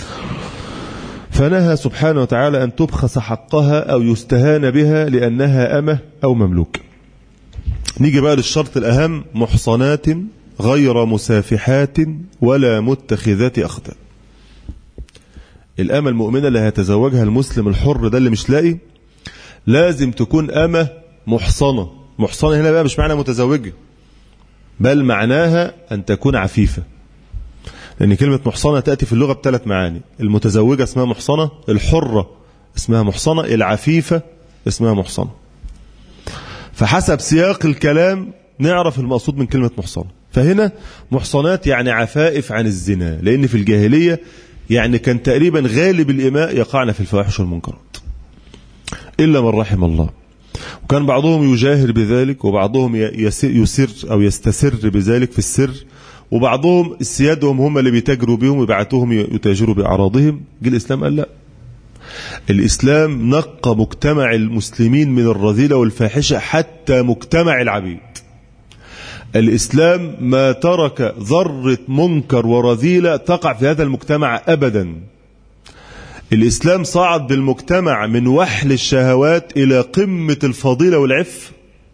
S1: فنهى سبحانه وتعالى أن تبخس حقها أو يستهان بها لأنها أمة أو مملوك. نيجي بقى للشرط الأهم، محصنات غير مسافحات ولا متخذات أخدان. الأمة المؤمنة اللي هيتزوجها المسلم الحر ده اللي مش لاقي، لازم تكون أمة محصنة. محصنة هنا بقى مش معنى متزوجة، بل معناها أن تكون عفيفة، لأن كلمة محصنة تأتي في اللغة بثلاث معاني. المتزوجة اسمها محصنة، الحرة اسمها محصنة، العفيفة اسمها محصنة. فحسب سياق الكلام نعرف المقصود من كلمة محصنة. فهنا محصنات يعني عفائف عن الزنا، لأن في الجاهلية يعني كان تقريبا غالب الإماء يقعن في الفواحش والمنكرات إلا من رحم الله، وكان بعضهم يجاهر بذلك وبعضهم يسر أو يستسر بذلك في السر، وبعضهم السيادهم هم اللي بيتاجروا بهم ويبعتوهم يتاجروا بأعراضهم. جه الإسلام قال لا، الإسلام نقى مجتمع المسلمين من الرذيلة والفاحشة، حتى مجتمع العبيد. الإسلام ما ترك ذرة منكر ورذيلة تقع في هذا المجتمع أبدا. الإسلام صعد بالمجتمع من وحل الشهوات إلى قمة الفضيلة والعفة.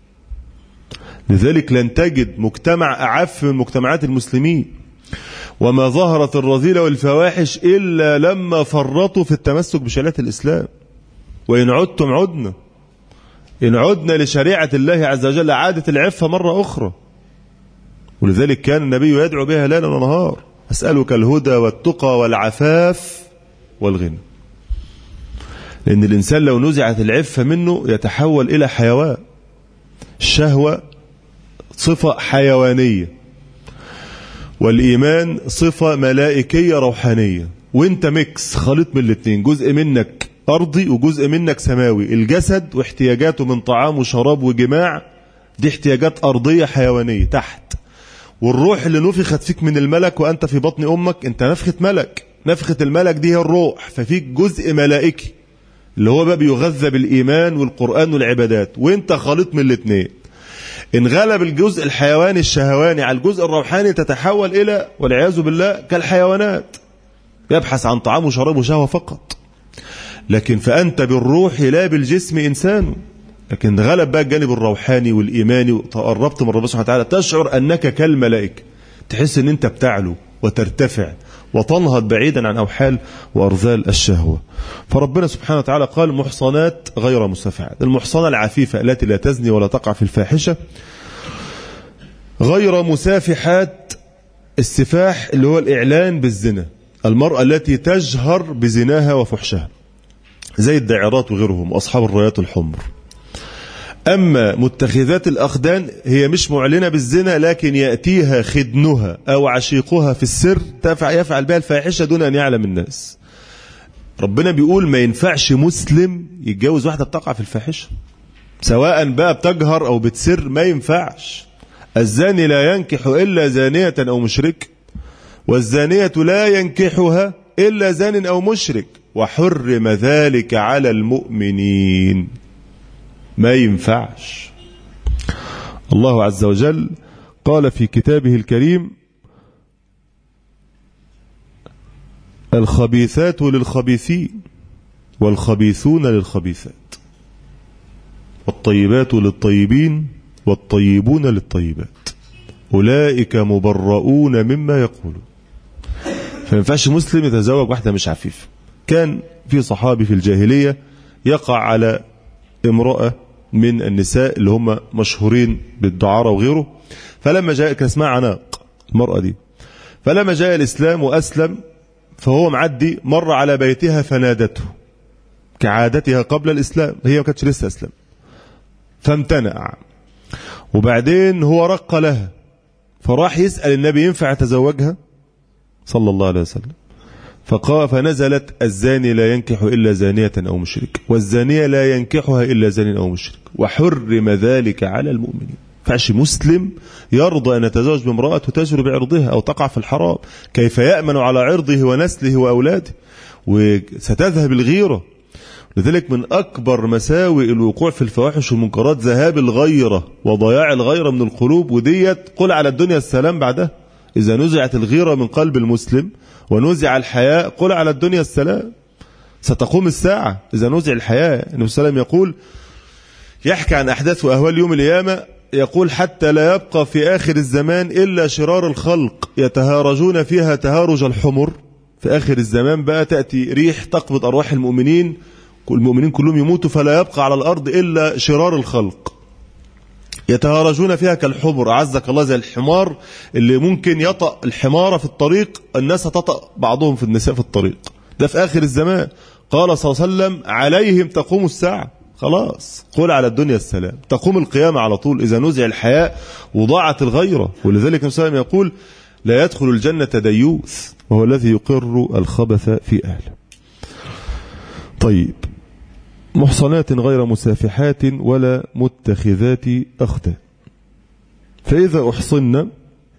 S1: لذلك لن تجد مجتمع أعف من مجتمعات المسلمين. وما ظهرت الرذيلة والفواحش إلا لما فرطوا في التمسك بشريعة الإسلام. وإن عدتم عدنا، إن عدنا لشريعة الله عز وجل عادت العفة مرة أخرى. ولذلك كان النبي يدعو بها ليلا ونهار: أسألك الهدى والتقى والعفاف والغنى. لأن الإنسان لو نزعت العفة منه يتحول إلى حيوان. الشهوة صفة حيوانية، والإيمان صفة ملائكية روحانية، وانت ميكس خليط من الاثنين، جزء منك أرضي وجزء منك سماوي. الجسد واحتياجاته من طعام وشراب وجماع دي احتياجات أرضية حيوانية تحت، والروح اللي نفخت فيك من الملك وأنت في بطن أمك أنت نفخة ملك. نفخة الملك دي هي الروح، ففيك جزء ملائكي اللي هو بقى بيغذى بالإيمان والقرآن والعبادات، وانت خليط من الاثنين. إن غلب الجزء الحيواني الشهواني على الجزء الروحاني تتحول إلى والعياذ بالله كالحيوانات، يبحث عن طعام وشراب وشهوة فقط. لكن فأنت بالروح لا بالجسم إنسان. لكن غلب بقى الجانب الروحاني والإيماني وتقربت من ربنا سبحانه وتعالى، تشعر أنك كالملائكة، تحس أن أنت بتعلو وترتفع وتنهض بعيدا عن أوحال وأرذال الشهوة. فربنا سبحانه وتعالى قال: محصنات غير مسافحات. المحصنة العفيفة التي لا تزني ولا تقع في الفاحشة. غير مسافحات، السفاح اللي هو الإعلان بالزنا، المرأة التي تجهر بزناها وفحشها زي الداعرات وغيرهم وأصحاب الرايات الحمر. أما متخذات الأخدان هي مش معلنة بالزنا، لكن يأتيها خدنها أو عشيقها في السر يفعل بها الفاحشة دون أن يعلم الناس. ربنا بيقول ما ينفعش مسلم يتجوز واحدة بتقع في الفاحشة، سواء بقى بتجهر أو بتسر، ما ينفعش. الزاني لا ينكح إلا زانية أو مشرك، والزانية لا ينكحها إلا زان أو مشرك، وحرم ذلك على المؤمنين. ما ينفعش. الله عز وجل قال في كتابه الكريم: الخبيثات للخبيثين والخبيثون للخبيثات والطيبات للطيبين والطيبون للطيبات أولئك مبرؤون مما يقولون. فما ينفعش مسلم يتزوج واحدة مش عفيفة. كان في صحابي في الجاهلية يقع على امرأة من النساء اللي هم مشهورين بالدعارة وغيره، فلما جاء، كان اسمها عناق المرأة دي، فلما جاء الإسلام وأسلم فهو معدي مر على بيتها فنادته كعادتها قبل الإسلام، هي ما كانتش لسه أسلم، فامتنع. وبعدين هو رق لها فراح يسأل النبي ينفع يتزوجها صلى الله عليه وسلم، فقال فنزلت: الزاني لا ينكح إلا زانية أو مشرك، والزانية لا ينكحها إلا زان أو مشرك، وحرم ذلك على المؤمنين. فعش مسلم يرضى أن يتزوج بامرأة تجر بعرضها أو تقع في الحرام، كيف يأمن على عرضه ونسله وأولاده؟ وستذهب الغيرة. لذلك من أكبر مساوئ الوقوع في الفواحش والمنكرات ذهاب الغيرة وضياع الغيرة من القلوب، وديت قل على الدنيا السلام بعدها. إذا نزعت الغيرة من قلب المسلم ونزع الحياء قل على الدنيا السلام. ستقوم الساعة إذا نزع الحياء. النبي صلى الله عليه وسلم يقول، يحكي عن أحداث وأهوال يوم القيامة، يقول: حتى لا يبقى في آخر الزمان إلا شرار الخلق يتهارجون فيها تهارج الحمر. في آخر الزمان بقى تأتي ريح تقبض أرواح المؤمنين، المؤمنين كلهم يموتوا، فلا يبقى على الأرض إلا شرار الخلق يتهارجون فيها كالحمر. أعزك الله، زي الحمار اللي ممكن يطأ الحمارة في الطريق، الناس تطأ بعضهم في النساء في الطريق. ده في آخر الزمان. قال صلى الله عليه وسلم: عليهم تقوم الساعة. خلاص قول على الدنيا السلام، تقوم القيامة على طول إذا نزع الحياء وضاعت الغيرة. ولذلك النبي صلى الله عليه وسلم يقول: لا يدخل الجنة ديوث وهو الذي يقر الخبث في أهله. طيب، محصنات غير مسافحات ولا متخذات أخدان. فإذا أحصن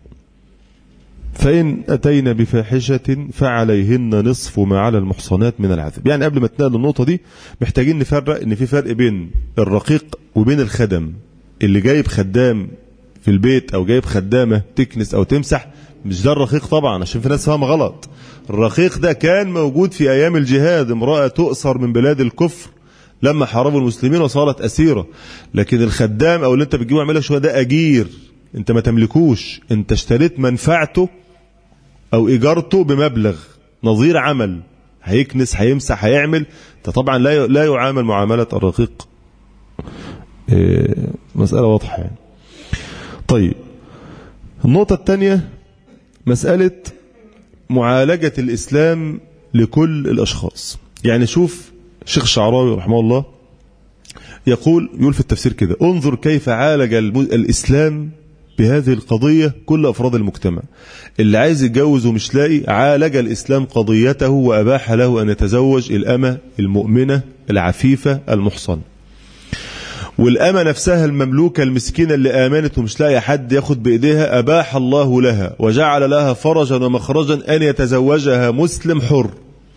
S1: فإن أتينا بفاحشة فعليهن نصف ما على المحصنات من العذاب. يعني قبل ما تنقل النقطة دي محتاجين نفرق إن في فرق بين الرقيق وبين الخدم. اللي جايب خدام في البيت أو جايب خدامة تكنس أو تمسح، مش ده الرقيق طبعا، عشان في ناس فاهم غلط. الرقيق ده كان موجود في أيام الجهاد، امرأة تؤسر من بلاد الكفر لما حاربوا المسلمين وصارت أسيرة. لكن الخدام أو اللي أنت بتجيبه يعملها شوية ده أجير، أنت ما تملكوش، أنت اشتريت منفعته أو إيجارته بمبلغ نظير عمل، هيكنس هيمسح هيعمل، انت طبعا لا لا يعامل معاملة الرقيق. إيه مسألة واضحة يعني. طيب النقطة الثانية مسألة معالجة الإسلام لكل الأشخاص. يعني شوف الشيخ الشعراوي رحمه الله يقول يقول في التفسير كده: انظر كيف عالج الإسلام بهذه القضية كل أفراد المجتمع. اللي عايز يتجوز ومش لاقي، عالج الإسلام قضيته وأباح له أن يتزوج الأمة المؤمنة العفيفة المحصنة. والأمة نفسها المملوكة المسكينة اللي آمنت ومش لاقي حد ياخد بإيديها، أباح الله لها وجعل لها فرجا ومخرجا أن يتزوجها مسلم حر.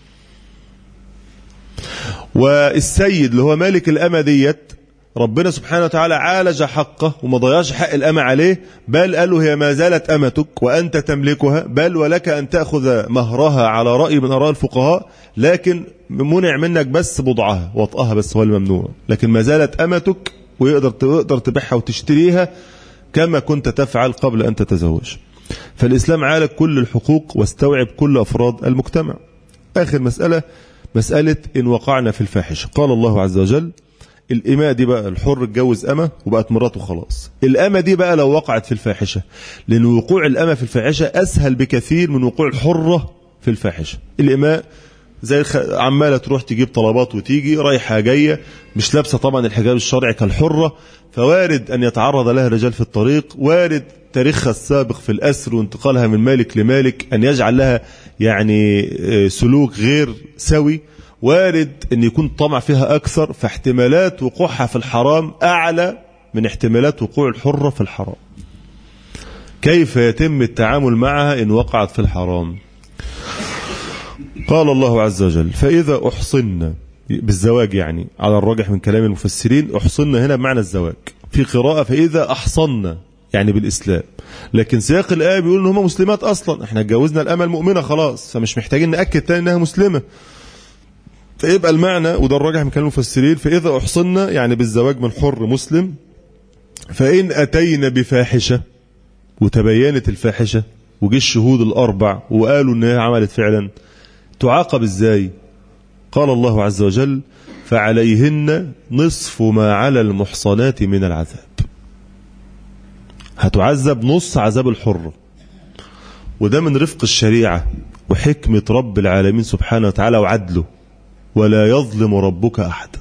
S1: والسيد اللي هو مالك الأمة ديت، ربنا سبحانه وتعالى عالج حقه وما ضيعش حق الأمة عليه، بل قال له هي ما زالت أمتك وأنت تملكها، بل ولك أن تأخذ مهرها على رأي من آراء الفقهاء، لكن منع منك بس بضعها، وطئها بس هو الممنوع، لكن ما زالت أمتك ويقدر تقدر تبيعها وتشتريها كما كنت تفعل قبل أن تتزوج. فالإسلام عالج كل الحقوق واستوعب كل أفراد المجتمع. آخر مسألة مسألة إن وقعنا في الفاحشة. قال الله عز وجل: الإماء دي بقى الحر اتجوز أمة وبقت مراته خلاص. الأمة دي بقى لو وقعت في الفاحشة، لأن وقوع الأمة في الفاحشة أسهل بكثير من وقوع الحرة في الفاحشة. الإماء زي عمالة تروح تجيب طلبات وتيجي رايحة جاية، مش لابسة طبعا الحجاب الشرعي كالحرة، فوارد أن يتعرض لها رجال في الطريق، وارد تاريخها السابق في الأسر وانتقالها من مالك لمالك أن يجعل لها يعني سلوك غير سوي، وارد أن يكون طمع فيها أكثر، فاحتمالات وقوعها في الحرام أعلى من احتمالات وقوع الحرة في الحرام. كيف يتم التعامل معها إن وقعت في الحرام؟ قال الله عز وجل: فإذا أحصن، بالزواج يعني على الراجح من كلام المفسرين، أحصن هنا بمعنى الزواج. في قراءة فإذا أحصن يعني بالإسلام، لكن سياق الآية بيقول إن هم مسلمات أصلا، احنا اتجوزنا الأمة المؤمنة خلاص، فمش محتاجين نأكد تاني إنها مسلمة. فيبقى المعنى وده الراجح من كلام المفسرين: فإذا أحصن يعني بالزواج من حر مسلم، فإن أتينا بفاحشة، وتبينت الفاحشة وجي الشهود الأربع وقالوا إنها عملت فعلا، تعاقب إزاي؟ قال الله عز وجل: فعليهن نصف ما على المحصنات من العذاب. هتعذب نص عذاب الحر. وده من رفق الشريعة وحكمة رب العالمين سبحانه وتعالى وعدله، ولا يظلم ربك أحد.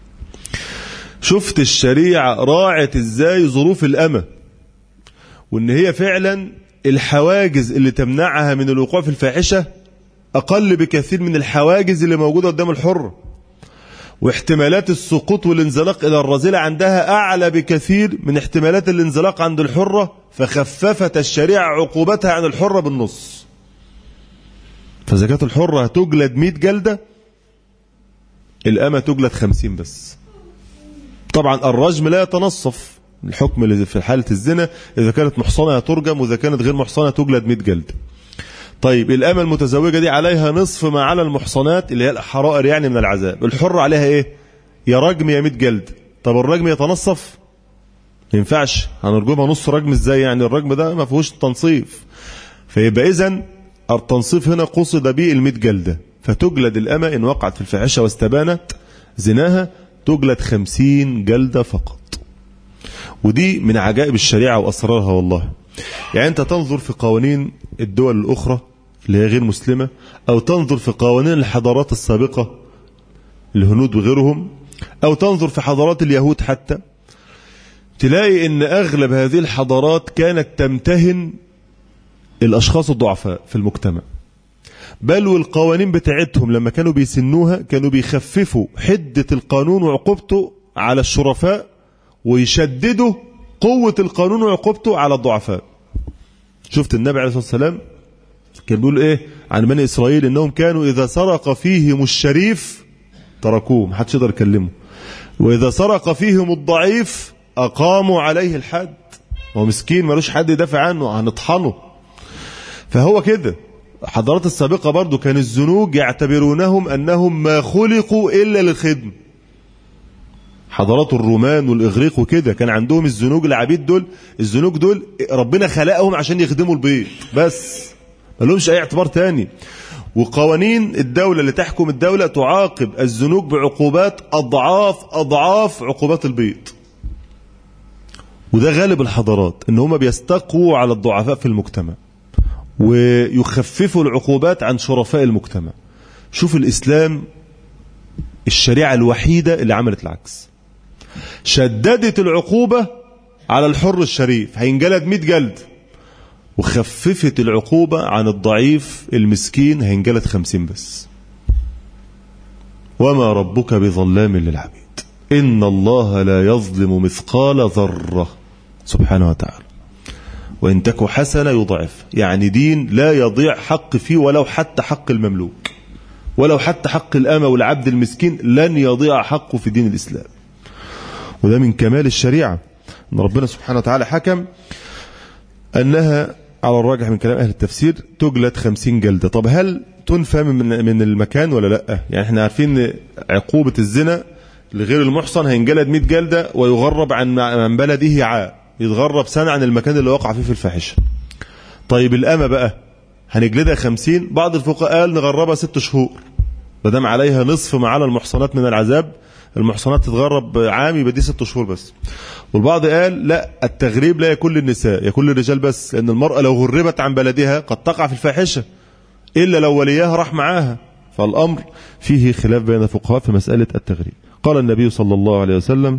S1: شفت الشريعة راعت إزاي ظروف الأمة، وإن هي فعلا الحواجز اللي تمنعها من الوقوع في الفاحشة أقل بكثير من الحواجز اللي موجودة قدام الحر، واحتمالات السقوط والانزلاق إلى الرذيلة عندها أعلى بكثير من احتمالات الانزلاق عند الحرة، فخففت الشريعة عقوبتها عن الحرة بالنص. فزكاة الحرة هتجلد مئة جلدة، الأمة تجلد خمسين بس. طبعا الرجم لا يتنصف، الحكم اللي في حالة الزنا إذا كانت محصنة ترجم، وإذا كانت غير محصنة تجلد مئة جلدة. طيب الأمة المتزوجة دي عليها نصف ما على المحصنات اللي هي الحرائر يعني من العذاب. الحر عليها ايه؟ يا رجم يا مئة جلد. طب الرجم يتنصف؟ ما ينفعش، هنرجمها نص رجم ازاي يعني؟ الرجم ده ما فيهوش تنصيف. فيبقى اذن التنصيف هنا قصد به المئة جلدة. فتجلد الأمة إن وقعت في الفاحشة واستبانت زناها، تجلد خمسين جلدة فقط. ودي من عجائب الشريعة وأسرارها والله. يعني أنت تنظر في قوانين الدول الأخرى اللي هي غير مسلمة، أو تنظر في قوانين الحضارات السابقة الهنود وغيرهم، أو تنظر في حضارات اليهود حتى، تلاقي أن أغلب هذه الحضارات كانت تمتهن الأشخاص الضعفاء في المجتمع. بل والقوانين بتاعتهم لما كانوا بيسنوها كانوا بيخففوا حدة القانون وعقوبته على الشرفاء، ويشددوا قوة القانون وعقوبته على الضعفاء. شفت النبي عليه الصلاة والسلام كان بيقول ايه عن بني إسرائيل؟ انهم كانوا إذا سرق فيهم الشريف تركوه، محدش يقدر يكلمه، وإذا سرق فيهم الضعيف أقاموا عليه الحد. هو مسكين ملوش حد يدافع عنه، هنطحنه. فهو كده. حضارات السابقة برضو كان الزنوج يعتبرونهم أنهم ما خلقوا إلا للخدمة. حضارات الرومان والإغريق وكده كان عندهم الزنوج العبيد دول، الزنوج دول ربنا خلقهم عشان يخدموا البيت بس، ما لهمش أي اعتبار تاني. وقوانين الدولة اللي تحكم الدولة تعاقب الزنوج بعقوبات أضعاف أضعاف عقوبات البيت. وده غالب الحضارات، ان هم بيستقوا على الضعفاء في المجتمع ويخففوا العقوبات عن شرفاء المجتمع. شوف الإسلام الشريعة الوحيدة اللي عملت العكس، شددت العقوبة على الحر الشريف هينجلد مئة جلد، وخففت العقوبة عن الضعيف المسكين هينجلد خمسين بس. وما ربك بظلام للعبيد إن الله لا يظلم مثقال ذرة سبحانه وتعالى وإن تك حسنة يضعف. يعني دين لا يضيع حق فيه ولو حتى حق المملوك، ولو حتى حق الأمة والعبد المسكين لن يضيع حقه في دين الإسلام. وده من كمال الشريعة أن ربنا سبحانه وتعالى حكم أنها على الراجح من كلام أهل التفسير تجلد خمسين جلدة. طب هل تنفى من من المكان ولا لا؟ يعني احنا عارفين ان عقوبة الزنا لغير المحصن هينجلد مئة جلدة ويغرب عن عن بلده عام، يتغرب سنة عن المكان اللي وقع فيه في الفاحشة. طيب الأمة بقى هنجلدها خمسين، بعض الفقهاء قال نغربها ست شهور ما دام عليها نصف ما على المحصنات من العذاب، المحصنات تتغرب عام يبقى دي ست شهور بس. والبعض قال لا، التغريب لا يكون للنساء يكون للرجال بس، لأن المرأة لو غربت عن بلدها قد تقع في الفاحشة إلا لو وليها راح معاها. فالأمر فيه خلاف بين الفقهاء في مسألة التغريب. قال النبي صلى الله عليه وسلم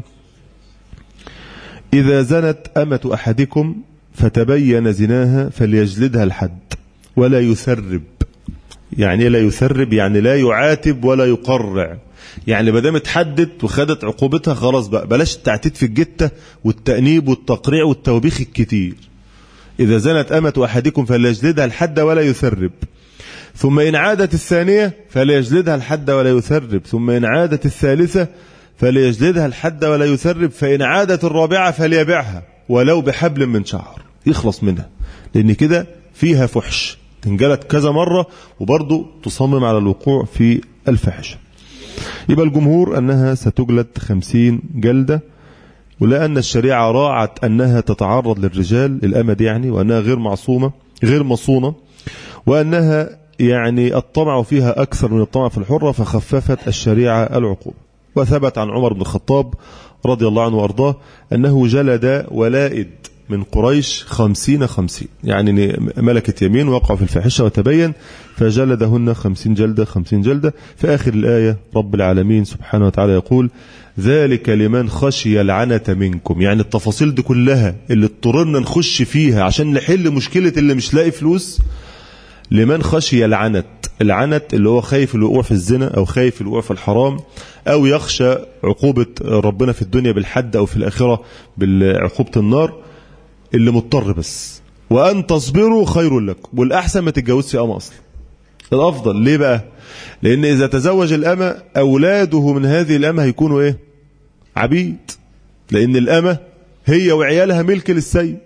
S1: إذا زنت أمة أحدكم فتبين زناها فليجلدها الحد ولا يثرب. يعني لا يثرب يعني لا يعاتب ولا يقرع، يعني ما دام اتحدت وخدت عقوبتها خلاص بقى بلاش التعتيد في الجتة والتأنيب والتقريع والتوبيخ الكتير. إذا زنت أمة أحدكم فليجلدها الحد ولا يثرب، ثم إن عادت الثانية فليجلدها الحد ولا يثرب، ثم إن عادت الثالثة فليجلدها الحد ولا يثرب، فإن عادت الرابعة فليبيعها ولو بحبل من شعر، يخلص منها، لأن كده فيها فحش تنجلد كذا مرة وبرضو تصمم على الوقوع في الفحش. يبقى الجمهور أنها ستجلد خمسين جلدة، ولأن الشريعة راعت أنها تتعرض للرجال الأمد يعني، وأنها غير معصومة غير مصونة، وأنها يعني الطمع فيها أكثر من الطمع في الحرة، فخففت الشريعة العقوبة. وثبت عن عمر بن الخطاب رضي الله عنه وأرضاه أنه جلد ولائد من قريش خمسين خمسين، يعني ملكة يمين وقعوا في الفاحشة وتبين فجلدهن خمسين جلدة خمسين جلدة. في آخر الآية رب العالمين سبحانه وتعالى يقول ذلك لمن خشي العنة منكم. يعني التفاصيل دي كلها اللي اضطررنا نخش فيها عشان نحل مشكلة اللي مش لاقي فلوس، لمن خشي العنت. العنت اللي هو خايف الوقوع في الزنا أو خايف الوقوع في الحرام أو يخشى عقوبة ربنا في الدنيا بالحد أو في الآخرة بالعقوبة النار، اللي مضطر بس. وأن تصبروا خير لكم، والأحسن ما تتجوزش أمة أصلا، الأفضل. ليه بقى؟ لأن إذا تزوج الأمة أولاده من هذه الأمة هيكونوا إيه؟ عبيد، لأن الأمة هي وعيالها ملك للسيد.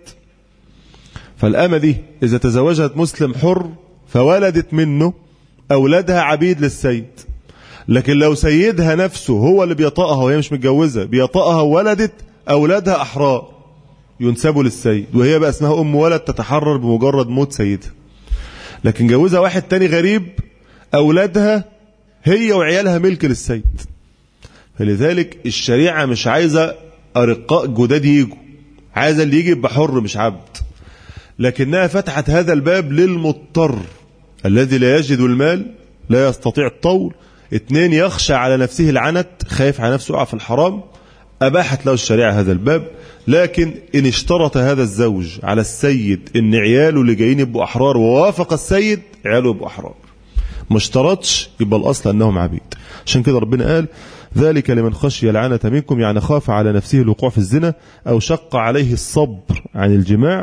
S1: فالأمة دي إذا تزوجت مسلم حر فولدت منه أولادها عبيد للسيد. لكن لو سيدها نفسه هو اللي بيطأها وهي مش متجوزة بيطأها وولدت، أولادها أحرار ينسبوا للسيد، وهي بقى اسمها أم ولد تتحرر بمجرد موت سيدها. لكن جوزها واحد تاني غريب أولادها هي وعيالها ملك للسيد. فلذلك الشريعة مش عايزة أرقاء جداد يجوا، عايزة اللي يجي يبقى حر مش عبد. لكنها فتحت هذا الباب للمضطر الذي لا يجد المال، لا يستطيع الطول، اثنين يخشى على نفسه العنت، خايف على نفسه يقع في الحرام، أباحت له الشريعة هذا الباب. لكن إن اشترط هذا الزوج على السيد إن عياله اللي جايين يبقوا أحرار ووافق السيد عياله يبقوا أحرار، ما اشترطش يبقى الأصل أنهم عبيد. عشان كده ربنا قال ذلك لمن خشي العنة منكم، يعني خاف على نفسه الوقوع في الزنا أو شق عليه الصبر عن الجماع.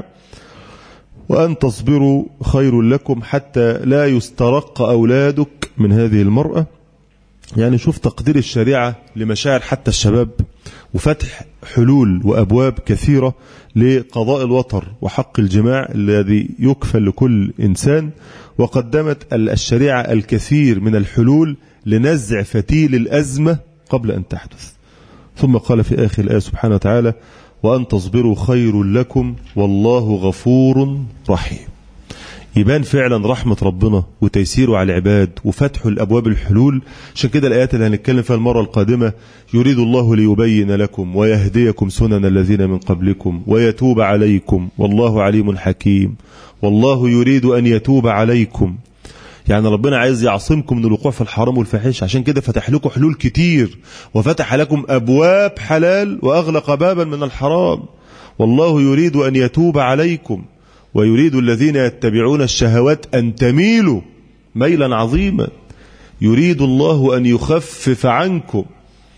S1: وأن تصبروا خير لكم حتى لا يسترق أولادك من هذه المرأة. يعني شوف تقدير الشريعة لمشاعر حتى الشباب، وفتح حلول وأبواب كثيرة لقضاء الوطر وحق الجماع الذي يكفل لكل إنسان، وقدمت الشريعة الكثير من الحلول لنزع فتيل الأزمة قبل أن تحدث. ثم قال في آخر الآية سبحانه وتعالى: وأن تصبروا خير لكم والله غفور رحيم. يبان فعلا رحمة ربنا وتيسيره على العباد وفتح الأبواب الحلول. عشان كده الآيات اللي هنتكلم فيها المرة القادمة: يريد الله ليبين لكم ويهديكم سنن الذين من قبلكم ويتوب عليكم والله عليم حكيم، والله يريد أن يتوب عليكم. يعني ربنا عايز يعصمكم من الوقوع في الحرام والفاحش، عشان كده فتح لكم حلول كتير وفتح لكم أبواب حلال وأغلق بابا من الحرام. والله يريد أن يتوب عليكم ويريد الذين يتبعون الشهوات أن تميلوا ميلا عظيما. يريد الله أن يخفف عنكم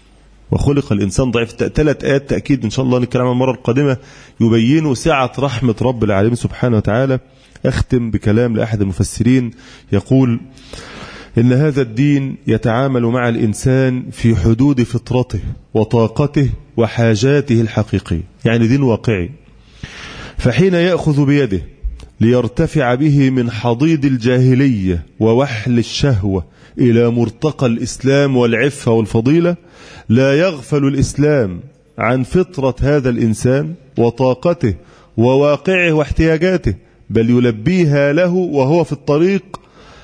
S1: وخلق الإنسان ضعيف. ثلاث آيات تأكيد إن شاء الله نتكلم عن المرة القادمة يبينوا سعة رحمة رب العالمين سبحانه وتعالى. أختم بكلام لأحد المفسرين يقول: إن هذا الدين يتعامل مع الإنسان في حدود فطرته وطاقته وحاجاته الحقيقية، يعني دين واقعي. فحين يأخذ بيده ليرتفع به من حضيض الجاهلية ووحل الشهوة إلى مرتقى الإسلام والعفة والفضيلة، لا يغفل الإسلام عن فطرة هذا الإنسان وطاقته وواقعه واحتياجاته، بل يلبيها له وهو في الطريق،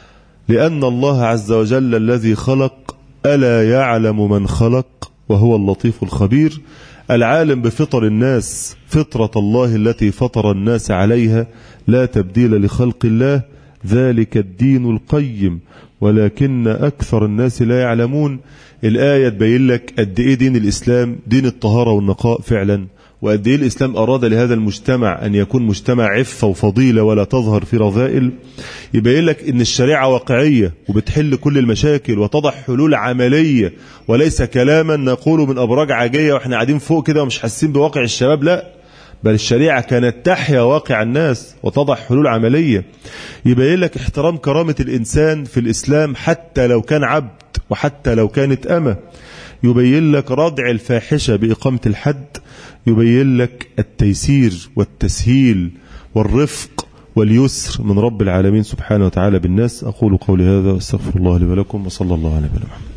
S1: لأن الله عز وجل الذي خلق ألا يعلم من خلق وهو اللطيف الخبير، العالم بفطر الناس، فطرة الله التي فطر الناس عليها، لا تبديل لخلق الله، ذلك الدين القيم ولكن أكثر الناس لا يعلمون. الآية تبين لك قد إيه دين الإسلام دين الطهارة والنقاء فعلا، وقد إيه الإسلام أراد لهذا المجتمع أن يكون مجتمع عفة وفضيلة ولا تظهر في رذائل. يبين لك أن الشريعة واقعية وبتحل كل المشاكل وتضع حلول عملية، وليس كلاما نقوله من أبراج عاجية وإحنا قاعدين فوق كده ومش حاسين بواقع الشباب، لا، بل الشريعة كانت تحيا واقع الناس وتضع حلول عملية. يبين لك احترام كرامة الإنسان في الإسلام حتى لو كان عبد وحتى لو كانت أمة. يبين لك ردع الفاحشة بإقامة الحد. يبين لك التيسير والتسهيل والرفق واليسر من رب العالمين سبحانه وتعالى بالناس. أقول قولي هذا واستغفر الله لي ولكم، وصلى الله على نبينا محمد.